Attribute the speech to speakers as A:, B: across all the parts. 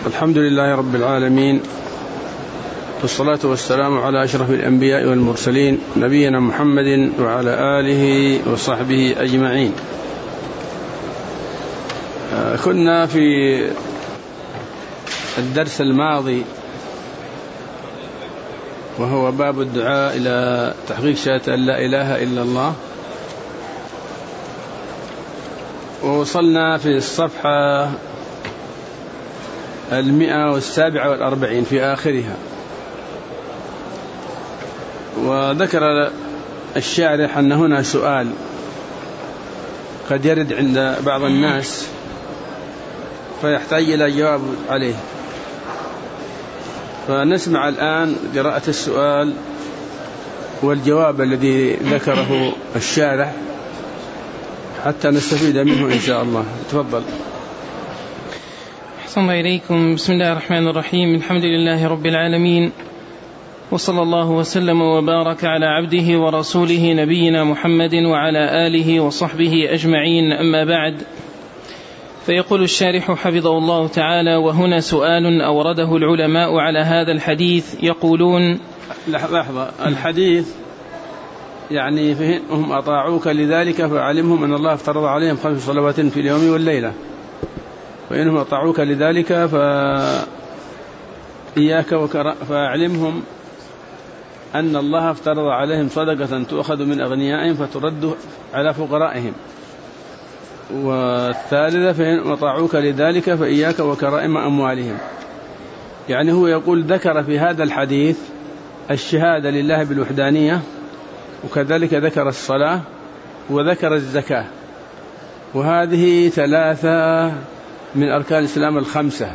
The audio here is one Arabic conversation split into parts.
A: الحمد لله رب العالمين، والصلاة والسلام على أشرف الأنبياء والمرسلين نبينا محمد وعلى آله وصحبه أجمعين. كنا في الدرس الماضي وهو باب الدعاء إلى تحقيق شهادة أن لا إله إلا الله، ووصلنا في الصفحة 147 في آخرها، وذكر الشارح أن هنا سؤال قد يرد عند بعض الناس فيحتاج إلى جواب عليه، فنسمع الآن قراءة السؤال والجواب الذي ذكره الشارح حتى نستفيد منه إن شاء الله. تفضل.
B: أحسن الله إليكم. بسم الله الرحمن الرحيم. الحمد لله رب العالمين، وصلى الله وسلم وبارك على عبده ورسوله نبينا محمد وعلى آله وصحبه أجمعين، أما بعد. فيقول الشارح حفظه الله تعالى: وهنا سؤال أورده العلماء على هذا الحديث، يقولون
A: لحظة، الحديث يعني هم أطاعوك لذلك فعلمهم أن الله افترض عليهم 5 صلوات في اليوم والليلة، فإنهم أطاعوك لذلك فأعلمهم أن الله افترض عليهم صدقة تؤخذ من أغنيائهم فترد على فقرائهم. والثالثة فإن أطاعوك لذلك فإياك وكرائم أموالهم. يعني هو يقول ذكر في هذا الحديث الشهادة لله بالوحدانية، وكذلك ذكر الصلاة وذكر الزكاة، وهذه 3 من أركان الإسلام 5،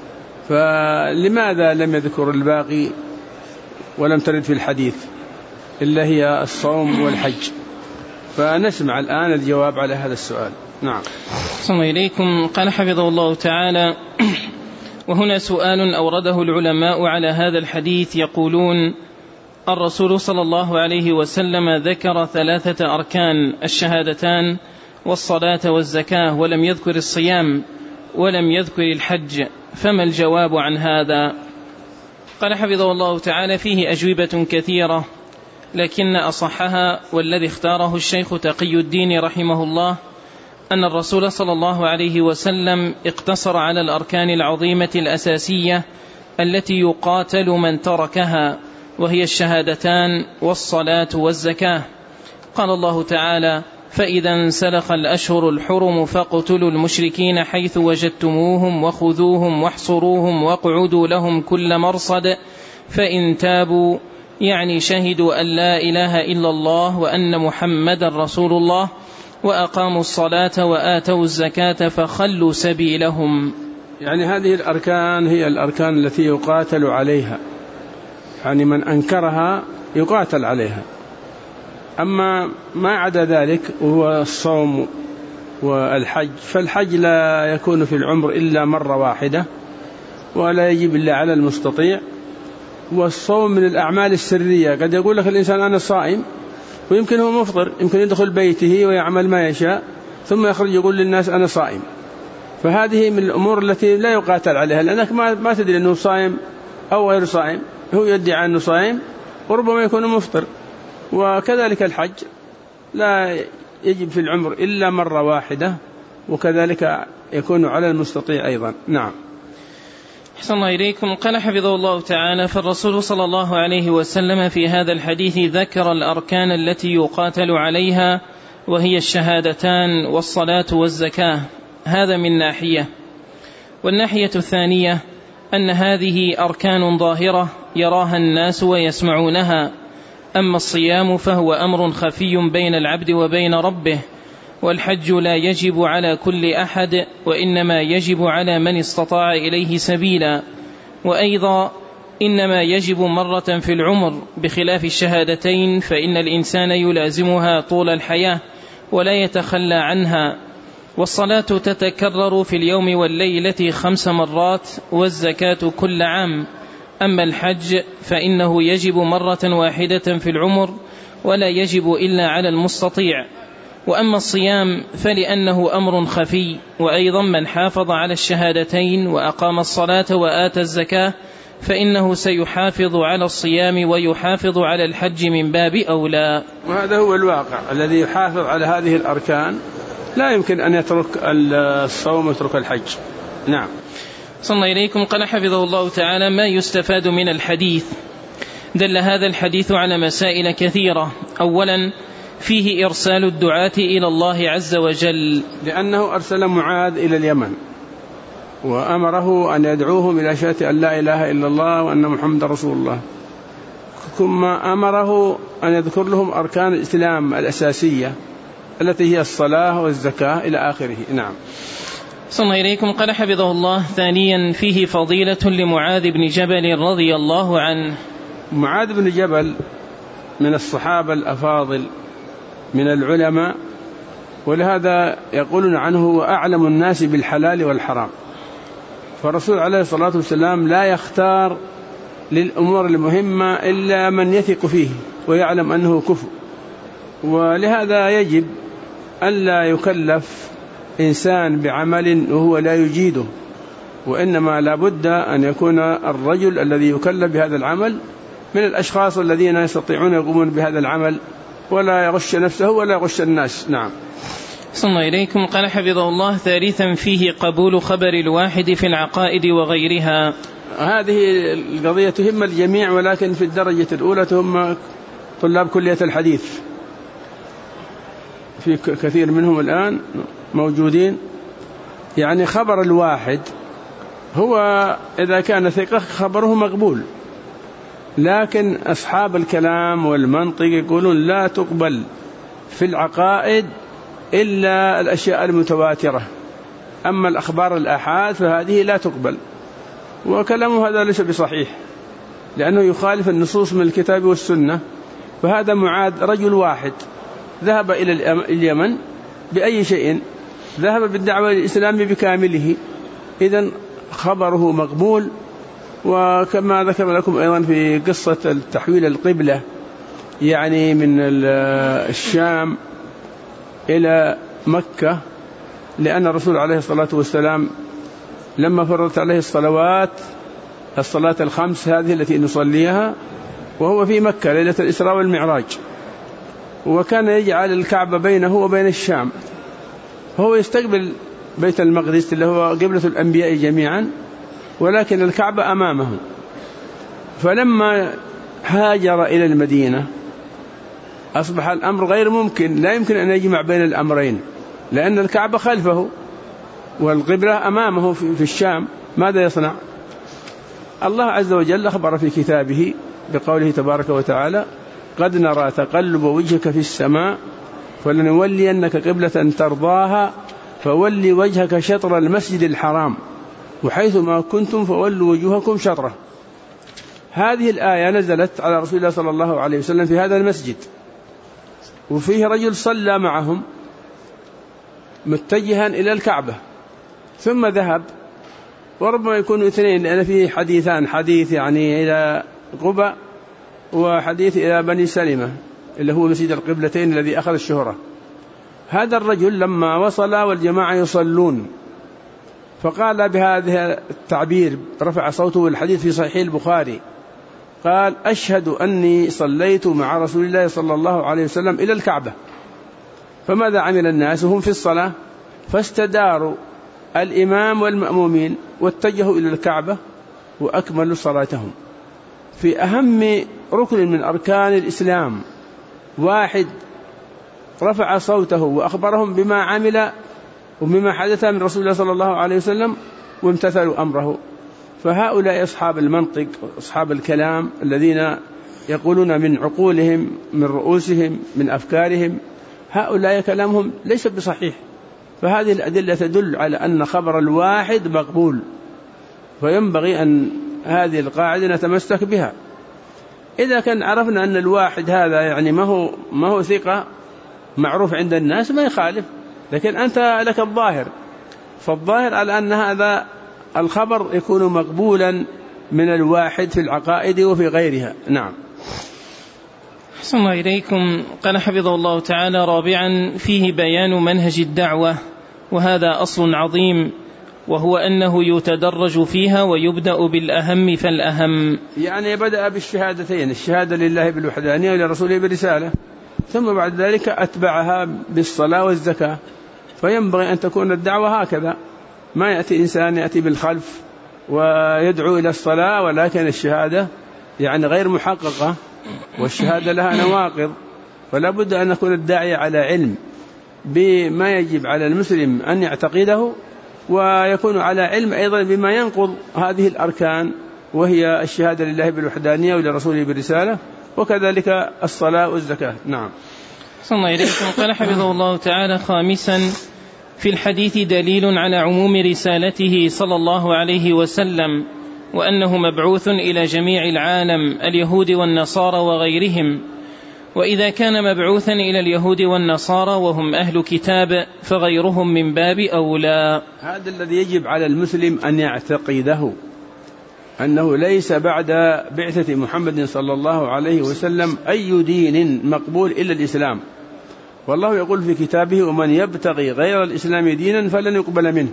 A: فلماذا لم يذكر الباقي ولم ترد في الحديث إلا هي الصوم والحج؟ فنسمع الآن الجواب على هذا السؤال. نعم.
B: صلى الله إليكم. قال حفظه الله تعالى: وهنا سؤال أورده العلماء على هذا الحديث، يقولون: الرسول صلى الله عليه وسلم ذكر 3 أركان: الشهادتان والصلاة والزكاة، ولم يذكر الصيام ولم يذكر الحج، فما الجواب عن هذا؟ قال حفظه الله تعالى: فيه أجوبة كثيرة، لكن أصحها والذي اختاره الشيخ تقي الدين رحمه الله أن الرسول صلى الله عليه وسلم اقتصر على الأركان العظيمة الأساسية التي يقاتل من تركها، وهي الشهادتان والصلاة والزكاة. قال الله تعالى: فإذا انسلخ الأشهر الحرم فاقتلوا المشركين حيث وجدتموهم وخذوهم واحصروهم واقعدوا لهم كل مرصد فإن تابوا، يعني شهدوا أن لا إله إلا الله وأن محمدا رسول الله وأقاموا الصلاة وآتوا الزكاة فخلوا سبيلهم.
A: يعني هذه الأركان هي الأركان التي يقاتل عليها، يعني من أنكرها يقاتل عليها. أما ما عدا ذلك وهو الصوم والحج، فالحج لا يكون في العمر إلا مرة واحدة ولا يجب إلا على المستطيع. والصوم من الأعمال السرية، قد يقول لك الإنسان أنا صائم ويمكن هو مفطر، يمكن يدخل بيته ويعمل ما يشاء ثم يخرج يقول للناس أنا صائم، فهذه من الأمور التي لا يقاتل عليها، لأنك ما تدري أنه صائم أو غير صائم، هو يدعي أنه صائم وربما يكون مفطر. وكذلك الحج لا يجب في العمر إلا مرة واحدة، وكذلك يكون على المستطيع أيضا. نعم.
B: أحسن الله إليكم. قال حفظه الله تعالى: فالرسول صلى الله عليه وسلم في هذا الحديث ذكر الأركان التي يقاتل عليها، وهي الشهادتان والصلاة والزكاة. هذا من ناحية. والناحية الثانية أن هذه أركان ظاهرة يراها الناس ويسمعونها، أما الصيام فهو أمر خفي بين العبد وبين ربه، والحج لا يجب على كل أحد، وإنما يجب على من استطاع إليه سبيلا، وأيضا إنما يجب مرة في العمر، بخلاف الشهادتين فإن الإنسان يلازمها طول الحياة ولا يتخلى عنها. والصلاة تتكرر في اليوم والليلة 5 مرات، والزكاة كل عام. أما الحج فإنه يجب مرة واحدة في العمر ولا يجب إلا على المستطيع. وأما الصيام فلأنه أمر خفي، وأيضا من حافظ على الشهادتين وأقام الصلاة وآتى الزكاة فإنه سيحافظ على الصيام ويحافظ على الحج من باب أولى.
A: وهذا هو الواقع، الذي يحافظ على هذه الأركان لا يمكن أن يترك الصوم ويترك الحج. نعم.
B: صلى الله إليكم. قال حفظه الله تعالى: ما يستفاد من الحديث؟ دل هذا الحديث على مسائل كثيرة. أولا، فيه إرسال الدعاة إلى الله عز وجل،
A: لأنه أرسل معاذ إلى اليمن وأمره أن يدعوهم إلى شهادة أن لا إله إلا الله وأن محمد رسول الله، ثم أمره أن يذكر لهم أركان الإسلام الأساسية التي هي الصلاة والزكاة إلى آخره. نعم.
B: صلى الله إليكم. قال حفظه الله: ثانيا، فيه فضيلة لمعاذ بن جبل رضي الله عنه.
A: معاذ بن جبل من الصحابة الأفاضل من العلماء، ولهذا يقولون عنه هو أعلم الناس بالحلال والحرام. فالرسول عليه الصلاة والسلام لا يختار للأمور المهمة إلا من يثق فيه ويعلم أنه كفء، ولهذا يجب ألا يكلف إنسان بعمل وهو لا يجيده، وإنما لا بد أن يكون الرجل الذي يكلف بهذا العمل من الأشخاص الذين يستطيعون يقومون بهذا العمل ولا يغش نفسه ولا يغش الناس. نعم.
B: صلى الله إليكم. قال حفظه الله: ثالثا، فيه قبول خبر الواحد في العقائد وغيرها.
A: هذه القضية تهم الجميع، ولكن في الدرجة الأولى تهم طلاب كلية الحديث، في كثير منهم الآن موجودين. يعني خبر الواحد هو إذا كان ثقة خبره مقبول، لكن أصحاب الكلام والمنطق يقولون لا تقبل في العقائد إلا الأشياء المتواترة، أما الأخبار الآحاد فهذه لا تقبل. وكلامه هذا ليس بصحيح، لأنه يخالف النصوص من الكتاب والسنة. فهذا معاذ رجل واحد ذهب إلى اليمن بأي شيء، ذهب بالدعوة الإسلام بكامله، إذن خبره مقبول. وكما ذكر لكم أيضا في قصة تحويل القبلة، يعني من الشام إلى مكة، لأن الرسول عليه الصلاة والسلام لما فرضت عليه الصلاة الخمس هذه التي نصليها وهو في مكة ليلة الإسراء والمعراج، وكان يجعل الكعبة بينه وبين الشام، فهو يستقبل بيت المقدس اللي هو قبلة الأنبياء جميعا، ولكن الكعبة أمامه. فلما هاجر إلى المدينة أصبح الأمر غير ممكن، لا يمكن أن يجمع بين الأمرين، لأن الكعبة خلفه والقبلة أمامه في الشام. ماذا يصنع؟ الله عز وجل أخبر في كتابه بقوله تبارك وتعالى: قد نرى تقلب وجهك في السماء فلنولينك قبلة ترضاها فولي وجهك شطر المسجد الحرام وحيث ما كنتم فولوا وجوهكم شطره. هذه الآية نزلت على رسول الله صلى الله عليه وسلم في هذا المسجد، وفيه رجل صلى معهم متجها إلى الكعبة ثم ذهب، وربما يكونوا اثنين لأن فيه حديثان، حديث يعني إلى قباء وحديث إلى بني سلمة اللي هو مسجد القبلتين الذي أخذ الشهرة. هذا الرجل لما وصل والجماعة يصلون فقال بهذا التعبير، رفع صوته، والحديث في صحيح البخاري، قال: أشهد أني صليت مع رسول الله صلى الله عليه وسلم إلى الكعبة. فماذا عمل الناس وهم في الصلاة؟ فاستداروا الإمام والمأمومين واتجهوا إلى الكعبة وأكملوا صلاتهم. في أهم ركن من أركان الإسلام واحد رفع صوته وأخبرهم بما عمل وبما حدث من رسول الله صلى الله عليه وسلم وامتثلوا أمره. فهؤلاء أصحاب المنطق، أصحاب الكلام، الذين يقولون من عقولهم، من رؤوسهم، من أفكارهم، هؤلاء كلامهم ليس بصحيح. فهذه الأدلة تدل على أن خبر الواحد مقبول، فينبغي أن هذه القاعدة نتمسك بها. إذا كان عرفنا أن الواحد هذا يعني ما هو ثقة معروف عند الناس ما يخالف، لكن أنت لك الظاهر، فالظاهر على أن هذا الخبر يكون مقبولا من الواحد في العقائد وفي غيرها. نعم.
B: أحسن الله إليكم. قال حفظه الله تعالى: رابعا، فيه بيان منهج الدعوة، وهذا أصل عظيم، وهو أنه يتدرج فيها ويبدأ بالأهم فالأهم.
A: يعني بدأ بالشهادتين، الشهادة لله بالوحدانية ولرسوله بالرسالة، ثم بعد ذلك أتبعها بالصلاة والزكاة. فينبغي أن تكون الدعوة هكذا، ما يأتي إنسان يأتي بالخلف ويدعو إلى الصلاة ولكن الشهادة يعني غير محققة، والشهادة لها نواقض. فلا بد أن يكون الداعي على علم بما يجب على المسلم أن يعتقده، ويكون على علم أيضا بما ينقض هذه الأركان، وهي الشهادة لله بالوحدانية ولرسوله بالرسالة، وكذلك الصلاة والزكاة. نعم.
B: صلى الله إليكم. قال حفظه الله تعالى: خامسا، في الحديث دليل على عموم رسالته صلى الله عليه وسلم، وأنه مبعوث إلى جميع العالم، اليهود والنصارى وغيرهم. وإذا كان مبعوثا إلى اليهود والنصارى وهم أهل كتاب فغيرهم من باب أولى.
A: هذا الذي يجب على المسلم أن يعتقده، أنه ليس بعد بعثة محمد صلى الله عليه وسلم أي دين مقبول إلا الإسلام. والله يقول في كتابه: ومن يبتغي غير الإسلام دينا فلن يقبل منه.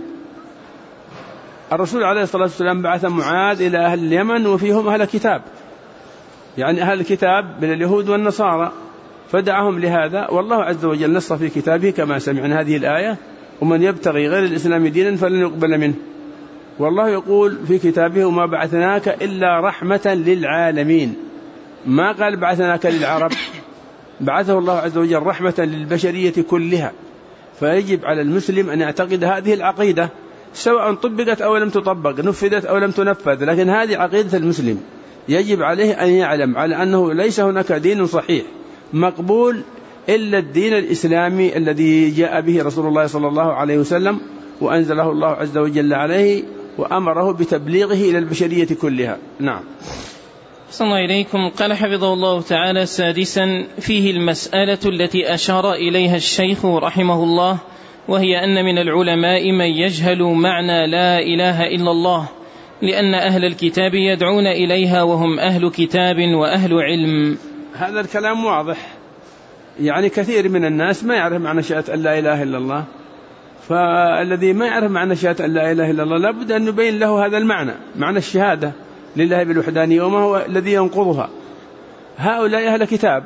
A: الرسول عليه الصلاة والسلام بعث معاذ إلى أهل اليمن وفيهم أهل كتاب، يعني أهل الكتاب من اليهود والنصارى، فدعهم لهذا. والله عز وجل نص في كتابه كما سمعنا هذه الآية: ومن يبتغي غير الإسلام دينا فلن يقبل منه. والله يقول في كتابه: وما بعثناك إلا رحمة للعالمين. ما قال بعثناك للعرب، بعثه الله عز وجل رحمة للبشرية كلها. فيجب على المسلم أن يعتقد هذه العقيدة، سواء طبقت أو لم تطبق، نفذت أو لم تنفذ، لكن هذه عقيدة المسلم. يجب عليه أن يعلم على أنه ليس هناك دين صحيح مقبول إلا الدين الإسلامي الذي جاء به رسول الله صلى الله عليه وسلم، وأنزله الله عز وجل عليه، وأمره بتبليغه إلى البشرية كلها. نعم.
B: صلى الله إليكم. قال حفظه الله تعالى: سادسا، فيه المسألة التي أشار إليها الشيخ رحمه الله، وهي أن من العلماء من يجهل معنى لا إله إلا الله، لأن أهل الكتاب يدعون إليها وهم أهل كتاب وأهل علم.
A: هذا الكلام واضح، يعني كثير من الناس ما يعرف معنى شهادة أن لا إله إلا الله، فالذي ما يعرف معنى شهادة أن لا إله إلا الله لابد أن نبين له هذا المعنى، معنى الشهادة لله بالوحدانية وما هو الذي ينقضها. هؤلاء أهل كتاب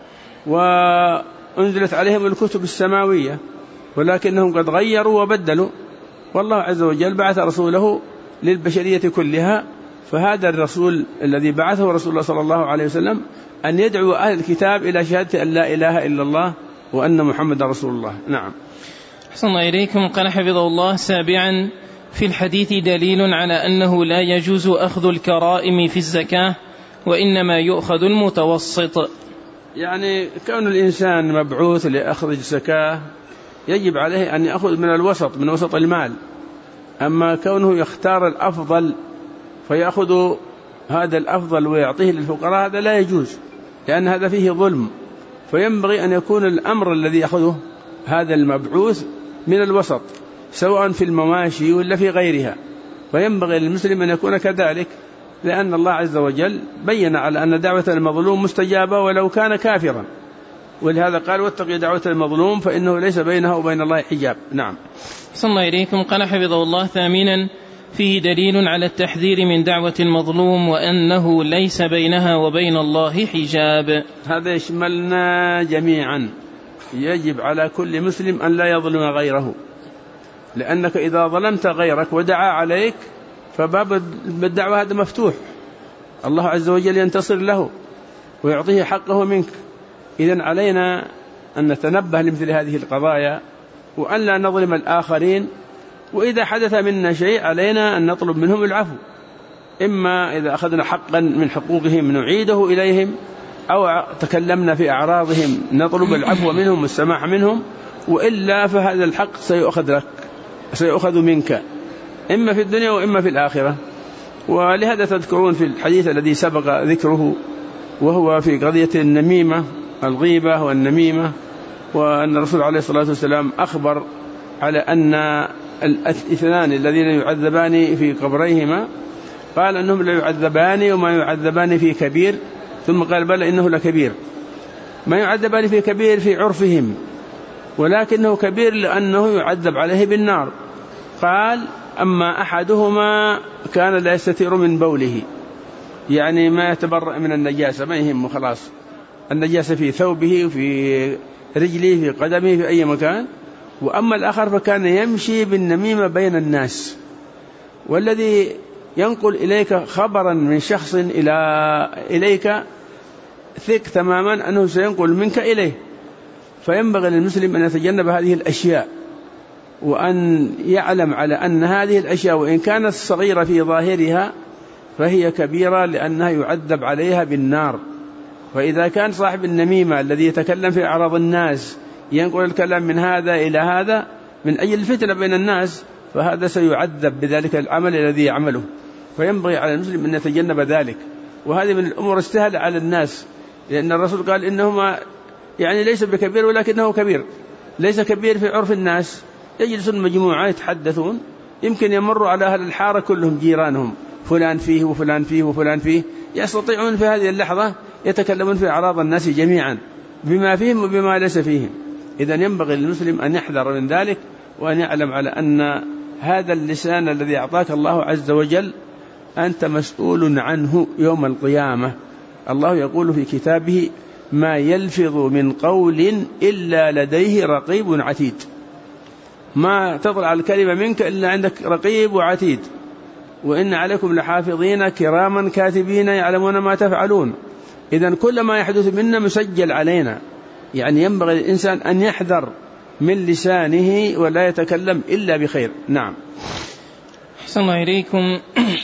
A: وأنزلت عليهم الكتب السماوية، ولكنهم قد غيروا وبدلوا، والله عز وجل بعث رسوله للبشرية كلها. فهذا الرسول الذي بعثه رسول الله صلى الله عليه وسلم أن يدعو أهل الكتاب إلى شهادة أن لا إله إلا الله وأن محمد رسول الله. نعم.
B: أحسن الله إليكم. قال حفظه الله: سابعا، في الحديث دليل على أنه لا يجوز أخذ الكرائم في الزكاة، وإنما يؤخذ المتوسط.
A: يعني كون الإنسان مبعوث لأخذ الزكاة يجب عليه أن يأخذ من الوسط، من وسط المال. أما كونه يختار الأفضل فيأخذ هذا الأفضل ويعطيه للفقراء، هذا لا يجوز، لأن هذا فيه ظلم. فينبغي أن يكون الأمر الذي يأخذه هذا المبعوث من الوسط، سواء في المواشي ولا في غيرها. فينبغي للمسلم أن يكون كذلك، لأن الله عز وجل بين على أن دعوة المظلوم مستجابة ولو كان كافرا، ولهذا قال: واتقوا دعوة المظلوم فإنه ليس بينها وبين الله حجاب. نعم.
B: صلى الله إليكم. قال حفظه الله: ثامنا، فيه دليل على التحذير من دعوة المظلوم، وأنه ليس بينها وبين الله حجاب.
A: هذا يشملنا جميعا. يجب على كل مسلم أن لا يظلم غيره، لأنك إذا ظلمت غيرك ودعا عليك فباب الدعوة هذا مفتوح، الله عز وجل ينتصر له ويعطيه حقه منك. إذن علينا أن نتنبه لمثل هذه القضايا، وأن لا نظلم الآخرين. وإذا حدث منا شيء علينا أن نطلب منهم العفو، إما إذا أخذنا حقا من حقوقهم نعيده إليهم، أو تكلمنا في أعراضهم نطلب العفو منهم والسماح منهم، وإلا فهذا الحق سيؤخذ منك، إما في الدنيا وإما في الآخرة. ولهذا تذكرون في الحديث الذي سبق ذكره، وهو في قضية النميمة، الغيبة والنميمة، وأن الرسول عليه الصلاة والسلام أخبر على أن الاثنان الذين يعذبان في قبريهما، قال أنهم لا يعذبان وما يعذبان في كبير، ثم قال: بل إنه لكبير. ما يعذب عليه في كبير في عرفهم، ولكنه كبير لأنه يعذب عليه بالنار. قال: أما أحدهما كان لا يستتر من بوله، يعني ما يتبرأ من النجاسة، ما يهمه خلاص، النجاسة في ثوبه وفي رجله في قدمه في أي مكان. وأما الآخر فكان يمشي بالنميمة بين الناس، والذي ينقل إليك خبرا من شخص إليك ثق تماما أنه سينقل منك إليه، فينبغي للمسلم أن يتجنب هذه الأشياء، وأن يعلم على أن هذه الأشياء وإن كانت صغيرة في ظاهرها فهي كبيرة لأنها يعذب عليها بالنار. فإذا كان صاحب النميمة الذي يتكلم في أعراض الناس ينقل الكلام من هذا إلى هذا من أجل الفتنة بين الناس، فهذا سيعذب بذلك العمل الذي يعمله، فينبغي على المسلم أن يتجنب ذلك. وهذه من الأمور السهلة على الناس، لأن الرسول قال إنهما يعني ليس بكبير ولكنه كبير، ليس كبير في عرف الناس. يجلسون مجموعة يتحدثون، يمكن يمروا على أهل الحارة كلهم جيرانهم، فلان فيه وفلان فيه وفلان فيه، يستطيعون في هذه اللحظة يتكلمون في أعراض الناس جميعا بما فيهم وبما ليس فيهم. إذن ينبغي للمسلم أن يحذر من ذلك، وأن يعلم على أن هذا اللسان الذي أعطاك الله عز وجل أنت مسؤول عنه يوم القيامة. الله يقول في كتابه: ما يلفظ من قول إلا لديه رقيب عتيد. ما تطلع الكلمة منك إلا عندك رقيب وعتيد. وإن عليكم لحافظين كراما كاتبين يعلمون ما تفعلون. إذن كل ما يحدث منا مسجل علينا، يعني ينبغي الإنسان أن يحذر من لسانه ولا يتكلم إلا بخير. نعم.
B: أحسن الله إليكم.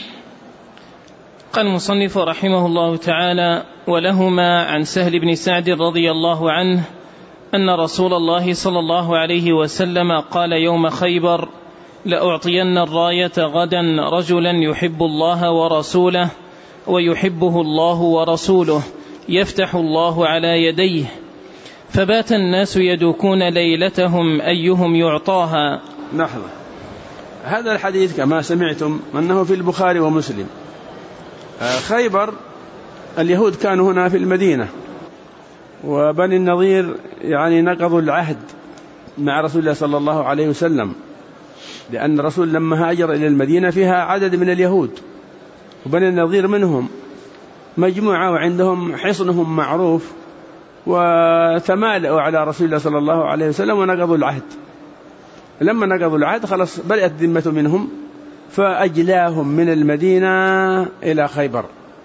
B: قال المصنف رحمه الله تعالى: ولهما عن سهل بن سعد رضي الله عنه أن رسول الله صلى الله عليه وسلم قال يوم خيبر: لأعطين الراية غدا رجلا يحب الله ورسوله ويحبه الله ورسوله يفتح الله على يديه. فبات الناس يدوكون ليلتهم أيهم يعطاها.
A: نحن هذا الحديث كما سمعتم أنه في البخاري ومسلم. خيبر اليهود كانوا هنا في المدينة، وبني النضير يعني نقضوا العهد مع رسول الله صلى الله عليه وسلم، لأن الرسول لما هاجر إلى المدينة فيها عدد من اليهود، وبني النضير منهم مجموعة وعندهم حصنهم معروف، وتمالأوا على رسول الله صلى الله عليه وسلم ونقضوا العهد. لما نقضوا العهد خلاص بدأت ذمة منهم، فأجلاهم من المدينة إلى خيبر.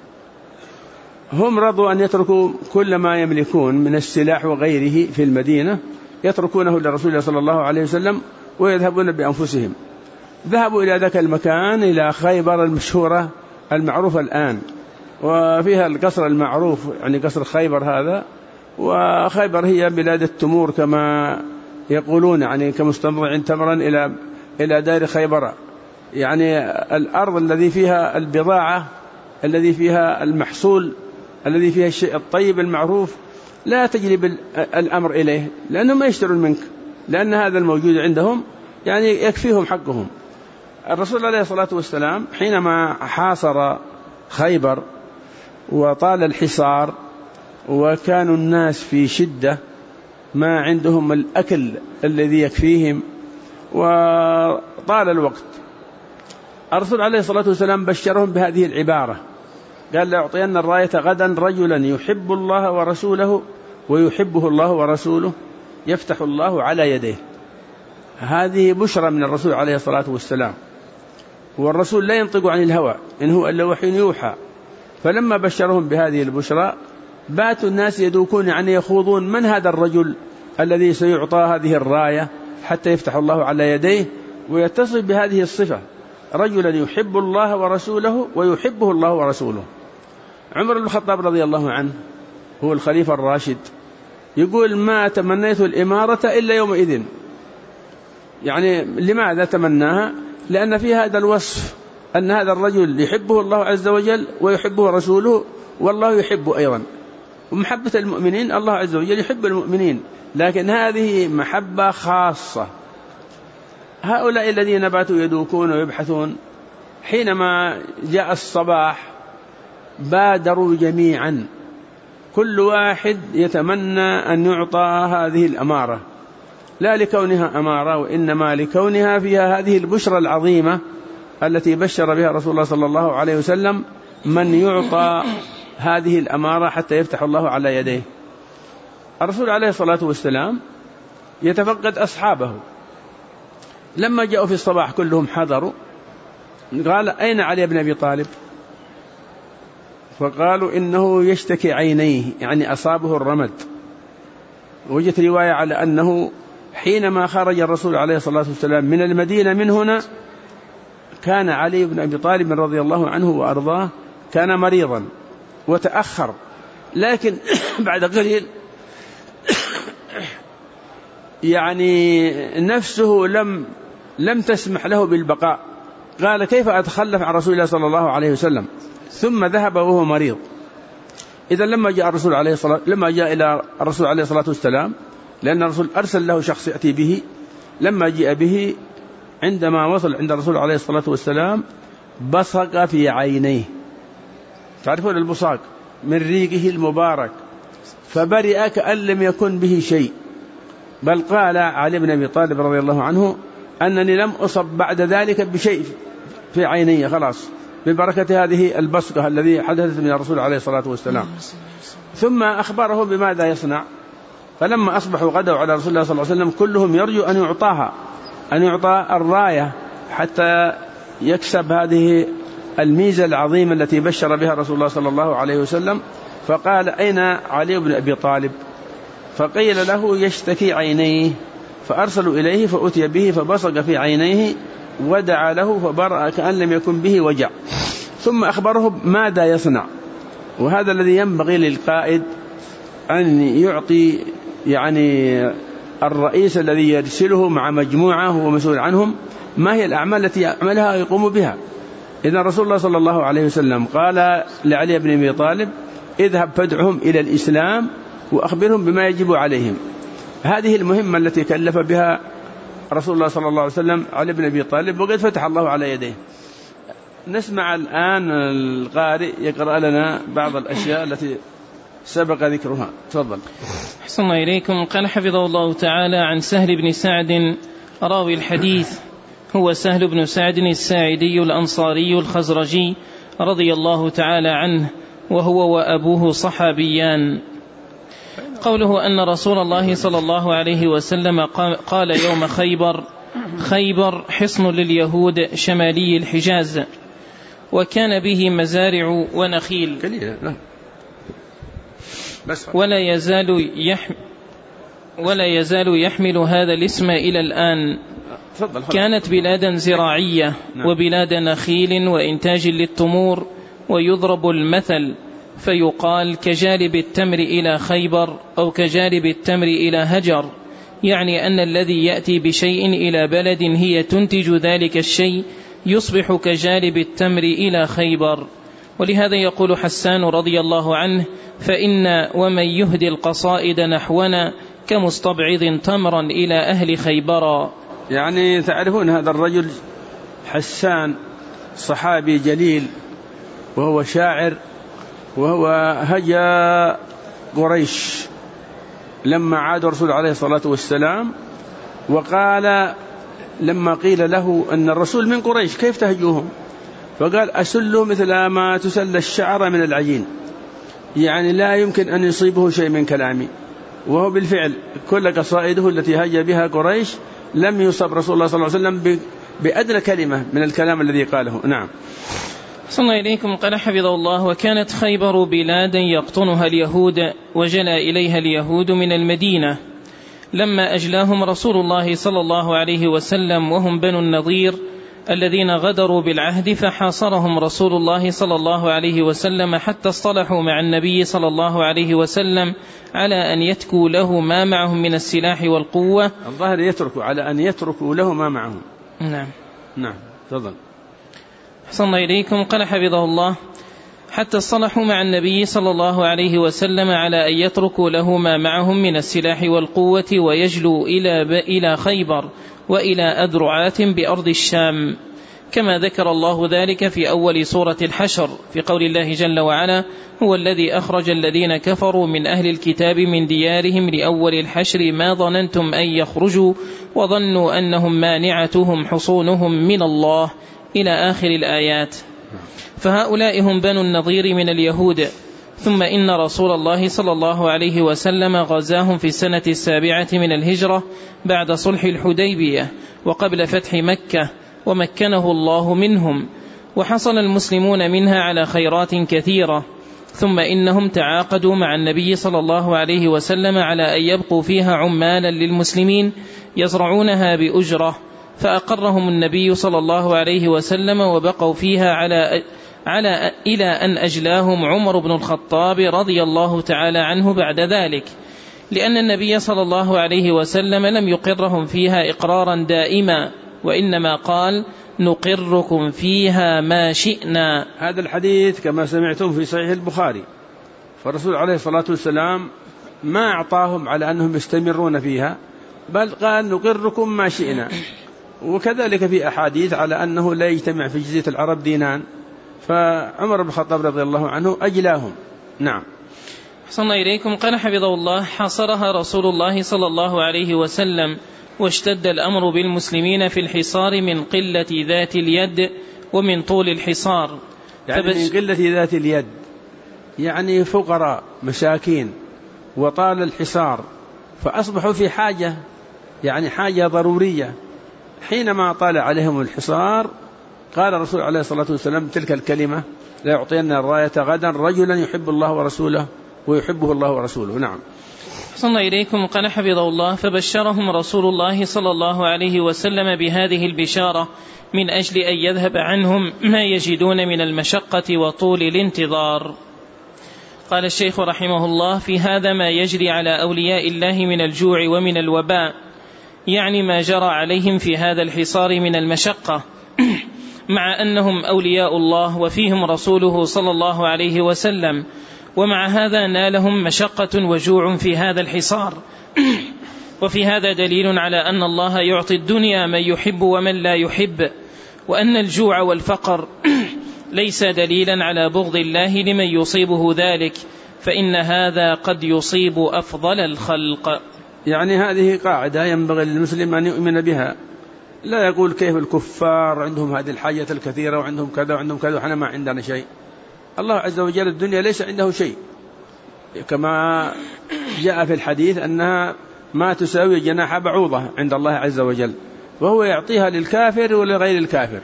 A: هم رضوا أن يتركوا كل ما يملكون من السلاح وغيره في المدينة، يتركونه لرسول الله صلى الله عليه وسلم ويذهبون بأنفسهم. ذهبوا إلى ذاك المكان، إلى خيبر المشهورة المعروفة الآن، وفيها القصر المعروف يعني قصر خيبر هذا. وخيبر هي بلاد التمور كما يقولون، يعني كمستنضع تمرا إلى دار خيبر، يعني الأرض الذي فيها البضاعة، الذي فيها المحصول، الذي فيها الشيء الطيب المعروف، لا تجلب الأمر إليه لأنهم ما يشترون منك، لأن هذا الموجود عندهم يعني يكفيهم حقهم. الرسول عليه الصلاة والسلام حينما حاصر خيبر وطال الحصار وكانوا الناس في شدة، ما عندهم الأكل الذي يكفيهم وطال الوقت، الرسول عليه الصلاة والسلام بشرهم بهذه العبارة، قال: لأعطين الراية غدا رجلا يحب الله ورسوله ويحبه الله ورسوله يفتح الله على يديه. هذه بشرى من الرسول عليه الصلاة والسلام، والرسول لا ينطق عن الهوى إن هو إلا وحي يوحى. فلما بشرهم بهذه البشرى باتوا الناس يدوكون، يعني يخوضون من هذا الرجل الذي سيعطى هذه الراية حتى يفتح الله على يديه، ويتصف بهذه الصفة: رجلا يحب الله ورسوله ويحبه الله ورسوله. عمر بن الخطاب رضي الله عنه هو الخليفة الراشد، يقول: ما تمنيت الإمارة إلا يومئذ. يعني لماذا تمناها؟ لأن في هذا الوصف أن هذا الرجل يحبه الله عز وجل ويحبه رسوله، والله يحبه أيضا. ومحبة المؤمنين، الله عز وجل يحب المؤمنين، لكن هذه محبة خاصة. هؤلاء الذين باتوا يدوكون ويبحثون حينما جاء الصباح بادروا جميعا كل واحد يتمنى أن يعطى هذه الأمارة، لا لكونها أمارة، وإنما لكونها فيها هذه البشرى العظيمة التي بشر بها رسول الله صلى الله عليه وسلم من يعطى هذه الأمارة حتى يفتح الله على يديه. الرسول عليه الصلاة والسلام يتفقد أصحابه، لما جاءوا في الصباح كلهم حضروا، قال: أين علي بن أبي طالب؟ فقالوا: إنه يشتكي عينيه، يعني أصابه الرمد. وجدت رواية على أنه حينما خرج الرسول عليه الصلاة والسلام من المدينة من هنا، كان علي بن أبي طالب رضي الله عنه وأرضاه كان مريضا وتأخر، لكن بعد قليل يعني نفسه لم تسمح له بالبقاء، قال: كيف أتخلف عن رسول الله صلى الله عليه وسلم؟ ثم ذهب وهو مريض. إذا لما جاء إلى الرسول عليه الصلاة والسلام، لأن الرسول أرسل له شخص يأتي به، لما جاء به عندما وصل عند الرسول عليه الصلاة والسلام بصق في عينيه، تعرفون البصاق من ريقه المبارك، فبرئ كأن لم يكن به شيء. بل قال علي بن أبي طالب رضي الله عنه: أنني لم أصب بعد ذلك بشيء في عيني، خلاص، ببركة هذه البصقة الذي حدثت من الرسول عليه الصلاة والسلام. ثم أخبره بماذا يصنع. فلما أصبحوا غدوا على رسول الله صلى الله عليه وسلم كلهم يرجو أن يعطى الراية حتى يكسب هذه الميزة العظيمة التي بشر بها رسول الله صلى الله عليه وسلم. فقال: أين علي بن أبي طالب؟ فقيل له: يشتكي عينيه. فأرسلوا إليه فأتي به فبصق في عينيه ودعا له فبرأ كأن لم يكن به وجع. ثم أخبره ماذا يصنع. وهذا الذي ينبغي للقائد أن يعطي يعني الرئيس الذي يرسله مع مجموعة هو مسؤول عنهم ما هي الأعمال التي يعملها ويقوم بها. إذن رسول الله صلى الله عليه وسلم قال لعلي بن أبي طالب: اذهب فادعهم إلى الإسلام وأخبرهم بما يجب عليهم. هذه المهمة التي كلف بها رسول الله صلى الله عليه وسلم علي بن أبي طالب، وقد فتح الله على يديه. نسمع الآن القارئ يقرأ لنا بعض الأشياء التي سبق ذكرها. تفضل.
B: أحسن الله إليكم. قال حفظه الله تعالى: عن سهل بن سعد راوي الحديث، هو سهل بن سعد الساعدي الأنصاري الخزرجي رضي الله تعالى عنه، وهو وأبوه صحابيان. قوله أن رسول الله صلى الله عليه وسلم قال يوم خيبر حصن لليهود شمالي الحجاز، وكان به مزارع ونخيل، ولا يزال يحمل هذا الاسم إلى الآن. كانت بلادا زراعية وبلاد نخيل وإنتاج للتمور، ويضرب المثل فيقال: كجالب التمر إلى خيبر، أو كجالب التمر إلى هجر، يعني أن الذي يأتي بشيء إلى بلد هي تنتج ذلك الشيء يصبح كجالب التمر إلى خيبر. ولهذا يقول حسان رضي الله عنه: فإن ومن يهدي القصائد نحونا كمستبعض تمرا إلى أهل خيبر.
A: يعني تعرفون هذا الرجل حسان صحابي جليل، وهو شاعر، وهو هجا قريش لما عاد الرسول عليه الصلاة والسلام، وقال لما قيل له أن الرسول من قريش كيف تهجوهم؟ فقال: أسله مثل ما تسل الشعر من العجين، يعني لا يمكن أن يصيبه شيء من كلامي. وهو بالفعل كل قصائده التي هجا بها قريش لم يصب رسول الله صلى الله عليه وسلم بأدنى كلمة من الكلام الذي قاله. نعم.
B: صلى الله إليكم. قال حفظه الله: وكانت خيبر بلادا يقطنها اليهود، وجلى إليها اليهود من المدينة، لما أجلاهم رسول الله صلى الله عليه وسلم، وهم بنو النضير الذين غدروا بالعهد، فحاصرهم رسول الله صلى الله عليه وسلم حتى اصطلحوا مع النبي صلى الله عليه وسلم على أن يتكوا له ما معهم من السلاح والقوة.
A: الظاهر يتركوا على أن يتركوا له ما معهم. نعم. تفضل.
B: أحسن الله إليكم. قال حفظه الله: حتى اصطلحوا مع النبي صلى الله عليه وسلم على أن يتركوا له ما معهم من السلاح والقوة، ويجلوا إلى خيبر وإلى أذرعات بأرض الشام. كما ذكر الله ذلك في أول سورة الحشر في قول الله جل وعلا: هو الذي أخرج الذين كفروا من أهل الكتاب من ديارهم لأول الحشر ما ظننتم أن يخرجوا وظنوا أنهم مانعتهم حصونهم من الله إلى آخر الآيات. فهؤلاء هم بنو النضير من اليهود. ثم إن رسول الله صلى الله عليه وسلم غزاهم في السنة 7 من الهجرة بعد صلح الحديبية وقبل فتح مكة، ومكنه الله منهم، وحصل المسلمون منها على خيرات كثيرة. ثم إنهم تعاقدوا مع النبي صلى الله عليه وسلم على أن يبقوا فيها عمالا للمسلمين يزرعونها بأجرة، فأقرهم النبي صلى الله عليه وسلم وبقوا فيها إلى أن أجلاهم عمر بن الخطاب رضي الله تعالى عنه بعد ذلك، لأن النبي صلى الله عليه وسلم لم يقرهم فيها إقرارا دائما، وإنما قال: نقركم فيها ما شئنا.
A: هذا الحديث كما سمعتم في صحيح البخاري، فالرسول عليه الصلاة والسلام ما أعطاهم على أنهم يستمرون فيها، بل قال: نقركم ما شئنا. وكذلك في أحاديث على أنه لا يجتمع في جزيرة العرب دينان، فعمر بن الخطاب رضي الله عنه أجلاهم. نعم.
B: صلى إليكم. قال حفظه الله: حصرها رسول الله صلى الله عليه وسلم، واشتد الأمر بالمسلمين في الحصار من قلة ذات اليد ومن طول الحصار.
A: يعني من قلة ذات اليد يعني فقراء مساكين، وطال الحصار فأصبحوا في حاجة، يعني حاجة ضرورية. حينما طال عليهم الحصار قال الرسول عليه الصلاة والسلام تلك الكلمة: لا يعطينا الراية غدا رجلا يحب الله ورسوله ويحبه الله ورسوله. نعم.
B: صلى إليكم. قال حفظه الله: فبشرهم رسول الله صلى الله عليه وسلم بهذه البشارة من أجل أن يذهب عنهم ما يجدون من المشقة وطول الانتظار. قال الشيخ رحمه الله: في هذا ما يجري على أولياء الله من الجوع ومن الوباء، يعني ما جرى عليهم في هذا الحصار من المشقة، مع أنهم أولياء الله وفيهم رسوله صلى الله عليه وسلم، ومع هذا نالهم مشقة وجوع في هذا الحصار. وفي هذا دليل على أن الله يعطي الدنيا من يحب ومن لا يحب، وأن الجوع والفقر ليس دليلا على بغض الله لمن يصيبه ذلك، فإن هذا قد يصيب أفضل الخلق.
A: يعني هذه قاعدة ينبغي للمسلم أن يؤمن بها، لا يقول كيف الكفار عندهم هذه الحاجة الكثيرة وعندهم كذا وعندهم كذا وحنا ما عندنا شيء. الله عز وجل الدنيا ليس عنده شيء، كما جاء في الحديث أنها ما تساوي جناح بعوضة عند الله عز وجل، وهو يعطيها للكافر ولغير الكافر.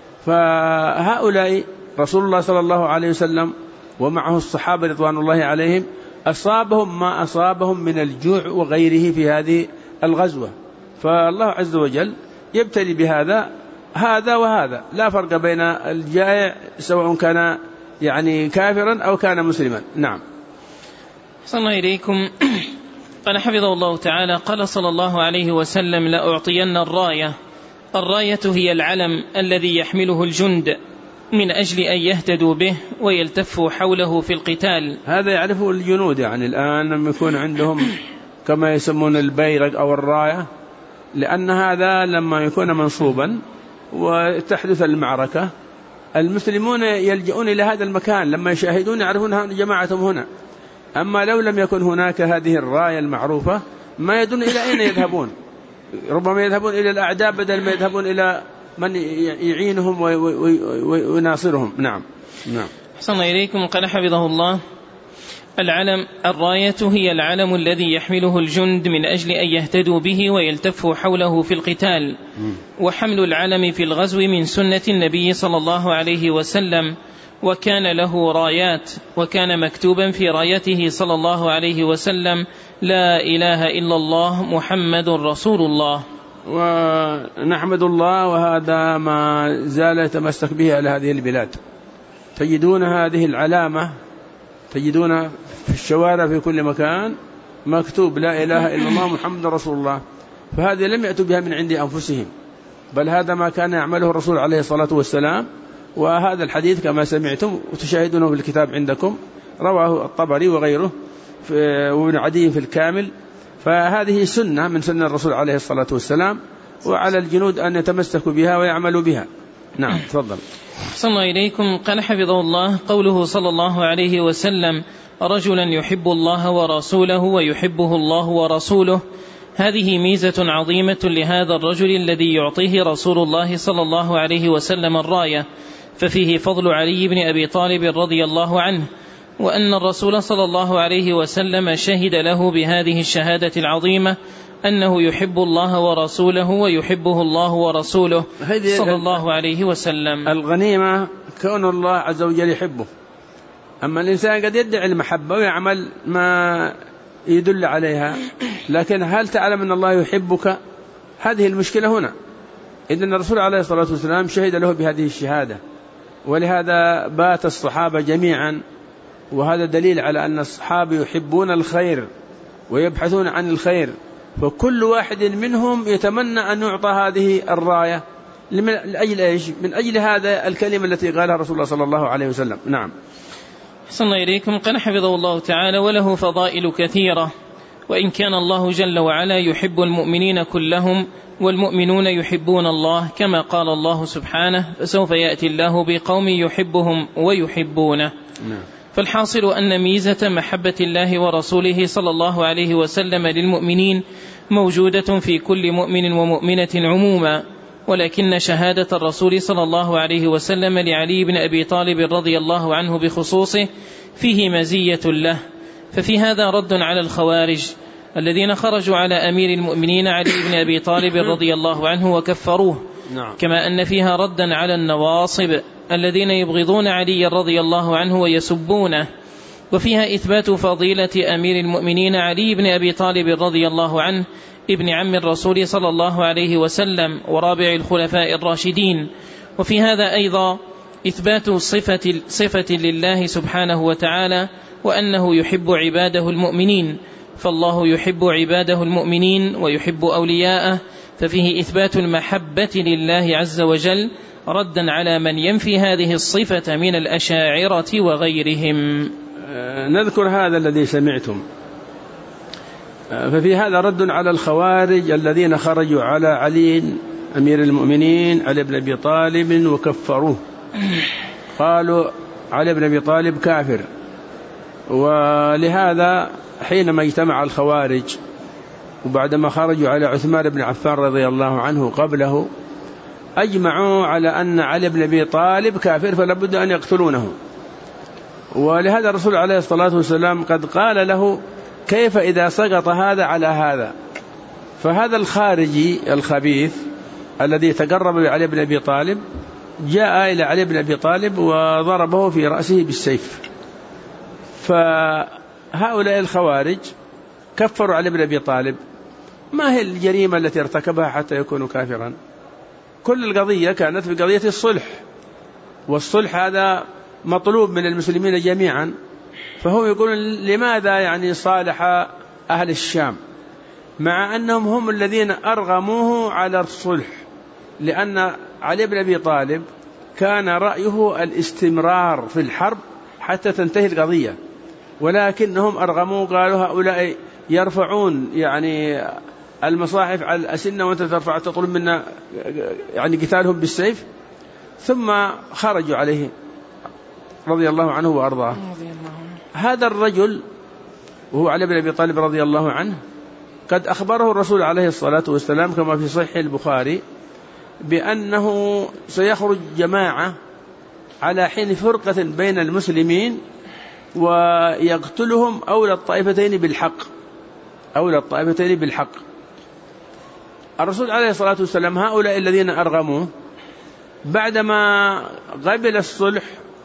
A: فهؤلاء رسول الله صلى الله عليه وسلم ومعه الصحابة رضوان الله عليهم أصابهم ما أصابهم من الجوع وغيره في هذه الغزوة، فالله عز وجل يبتلي بهذا هذا وهذا، لا فرق بين الجائع سواء كان يعني كافرا أو كان مسلما. نعم.
B: صلى الله إليكم. قال حفظه الله تعالى: قال صلى الله عليه وسلم: لأعطين الراية. الراية هي العلم الذي يحمله الجند من أجل أن يهتدوا به ويلتفوا حوله في القتال.
A: هذا يعرفه الجنود، يعني الآن لما يكون عندهم كما يسمون البيرق أو الراية، لأن هذا لما يكون منصوبا وتحدث المعركة المسلمون يلجؤون إلى هذا المكان، لما يشاهدون يعرفون جماعتهم هنا. أما لو لم يكن هناك هذه الراية المعروفة ما يدون إلى أين يذهبون، ربما يذهبون إلى الأعداء بدل ما يذهبون إلى من يعينهم ويناصرهم. نعم. نعم.
B: أحسن إليكم. قال حفظه الله: الراية هي العلم الذي يحمله الجند من أجل أن يهتدوا به ويلتفوا حوله في القتال. وحمل العلم في الغزو من سنة النبي صلى الله عليه وسلم، وكان له رايات، وكان مكتوبا في رايته صلى الله عليه وسلم: لا إله إلا الله محمد رسول الله.
A: ونحمد الله، وهذا ما زال يتمسك به على هذه البلاد. تجدون هذه العلامة، تجدون في الشوارع في كل مكان مكتوب لا إله إلا الله محمد رسول الله. فهذه لم يأتوا بها من عند أنفسهم، بل هذا ما كان يعمله الرسول عليه الصلاة والسلام. وهذا الحديث كما سمعتم وتشاهدونه في الكتاب عندكم رواه الطبري وغيره وابن عدي في الكامل. فهذه سنة من سنة الرسول عليه الصلاة والسلام، وعلى الجنود أن يتمسكوا بها ويعملوا بها. نعم تفضل.
B: صلى الله إليكم. قال حفظه الله: قوله صلى الله عليه وسلم: رجلا يحب الله ورسوله ويحبه الله ورسوله، هذه ميزة عظيمة لهذا الرجل الذي يعطيه رسول الله صلى الله عليه وسلم الراية، ففيه فضل علي بن أبي طالب رضي الله عنه، وأن الرسول صلى الله عليه وسلم شهد له بهذه الشهادة العظيمة أنه يحب الله ورسوله ويحبه الله ورسوله صلى الله عليه وسلم.
A: الغنيمة كون الله عز وجل يحبه. أما الإنسان قد يدعي المحبة ويعمل ما يدل عليها، لكن هل تعلم أن الله يحبك؟ هذه المشكلة هنا. إذن الرسول عليه الصلاة والسلام شهد له بهذه الشهادة، ولهذا بات الصحابة جميعا، وهذا دليل على أن الصحابة يحبون الخير ويبحثون عن الخير، فكل واحد منهم يتمنى أن يعطى هذه الراية لأجل إيش؟ من أجل هذا الكلمة التي قالها رسول الله صلى الله عليه وسلم. نعم.
B: صلى الله إليكم. قال حفظه الله تعالى: وله فضائل كثيرة، وإن كان الله جل وعلا يحب المؤمنين كلهم والمؤمنون يحبون الله، كما قال الله سبحانه: فسوف يأتي الله بقوم يحبهم ويحبونه. فالحاصل أن ميزة محبة الله ورسوله صلى الله عليه وسلم للمؤمنين موجودة في كل مؤمن ومؤمنة عموما، ولكن شهادة الرسول صلى الله عليه وسلم لعلي بن أبي طالب رضي الله عنه بخصوصه فيه مزية له، ففي هذا رد على الخوارج الذين خرجوا على أمير المؤمنين علي بن أبي طالب رضي الله عنه وكفروه، كما أن فيها ردا على النواصب الذين يبغضون علي رضي الله عنه ويسبونه، وفيها إثبات فضيلة أمير المؤمنين علي بن أبي طالب رضي الله عنه ابن عم الرسول صلى الله عليه وسلم ورابع الخلفاء الراشدين. وفي هذا أيضا إثبات صفة لله سبحانه وتعالى، وأنه يحب عباده المؤمنين، فالله يحب عباده المؤمنين ويحب أولياءه، ففيه إثبات المحبة لله عز وجل ردا على من ينفي هذه الصفة من الأشاعرة وغيرهم.
A: نذكر هذا الذي سمعتم. ففي هذا رد على الخوارج الذين خرجوا على علي أمير المؤمنين علي بن أبي طالب وكفروه، قالوا علي بن أبي طالب كافر. ولهذا حينما اجتمع الخوارج وبعدما خرجوا على عثمان بن عفان رضي الله عنه قبله، أجمعوا على أن علي بن أبي طالب كافر فلا بد أن يقتلونه. ولهذا الرسول عليه الصلاة والسلام قد قال له: كيف إذا سقط هذا على هذا؟ فهذا الخارجي الخبيث الذي تقرب بعلي بن أبي طالب جاء إلى علي بن أبي طالب وضربه في رأسه بالسيف. فهؤلاء الخوارج كفروا علي بن أبي طالب. ما هي الجريمة التي ارتكبها حتى يكونوا كافرا؟ كل القضية كانت في قضية الصلح، والصلح هذا مطلوب من المسلمين جميعا. فهو يقول: لماذا يعني صالح أهل الشام مع أنهم هم الذين أرغموه على الصلح؟ لأن علي بن أبي طالب كان رأيه الاستمرار في الحرب حتى تنتهي القضية، ولكنهم أرغموه، قالوا: هؤلاء يرفعون يعني المصاحف على الأسنة وأنت تطلب منا يعني قتالهم بالسيف. ثم خرجوا عليه رضي الله عنه وأرضاه. هذا الرجل وهو علي بن أبي طالب رضي الله عنه قد أخبره الرسول عليه الصلاة والسلام كما في صحيح البخاري بأنه سيخرج جماعة على حين فرقة بين المسلمين ويقتلهم أولى الطائفتين بالحق. الرسول عليه الصلاة والسلام هؤلاء الذين أرغموه بعدما قبل الصلح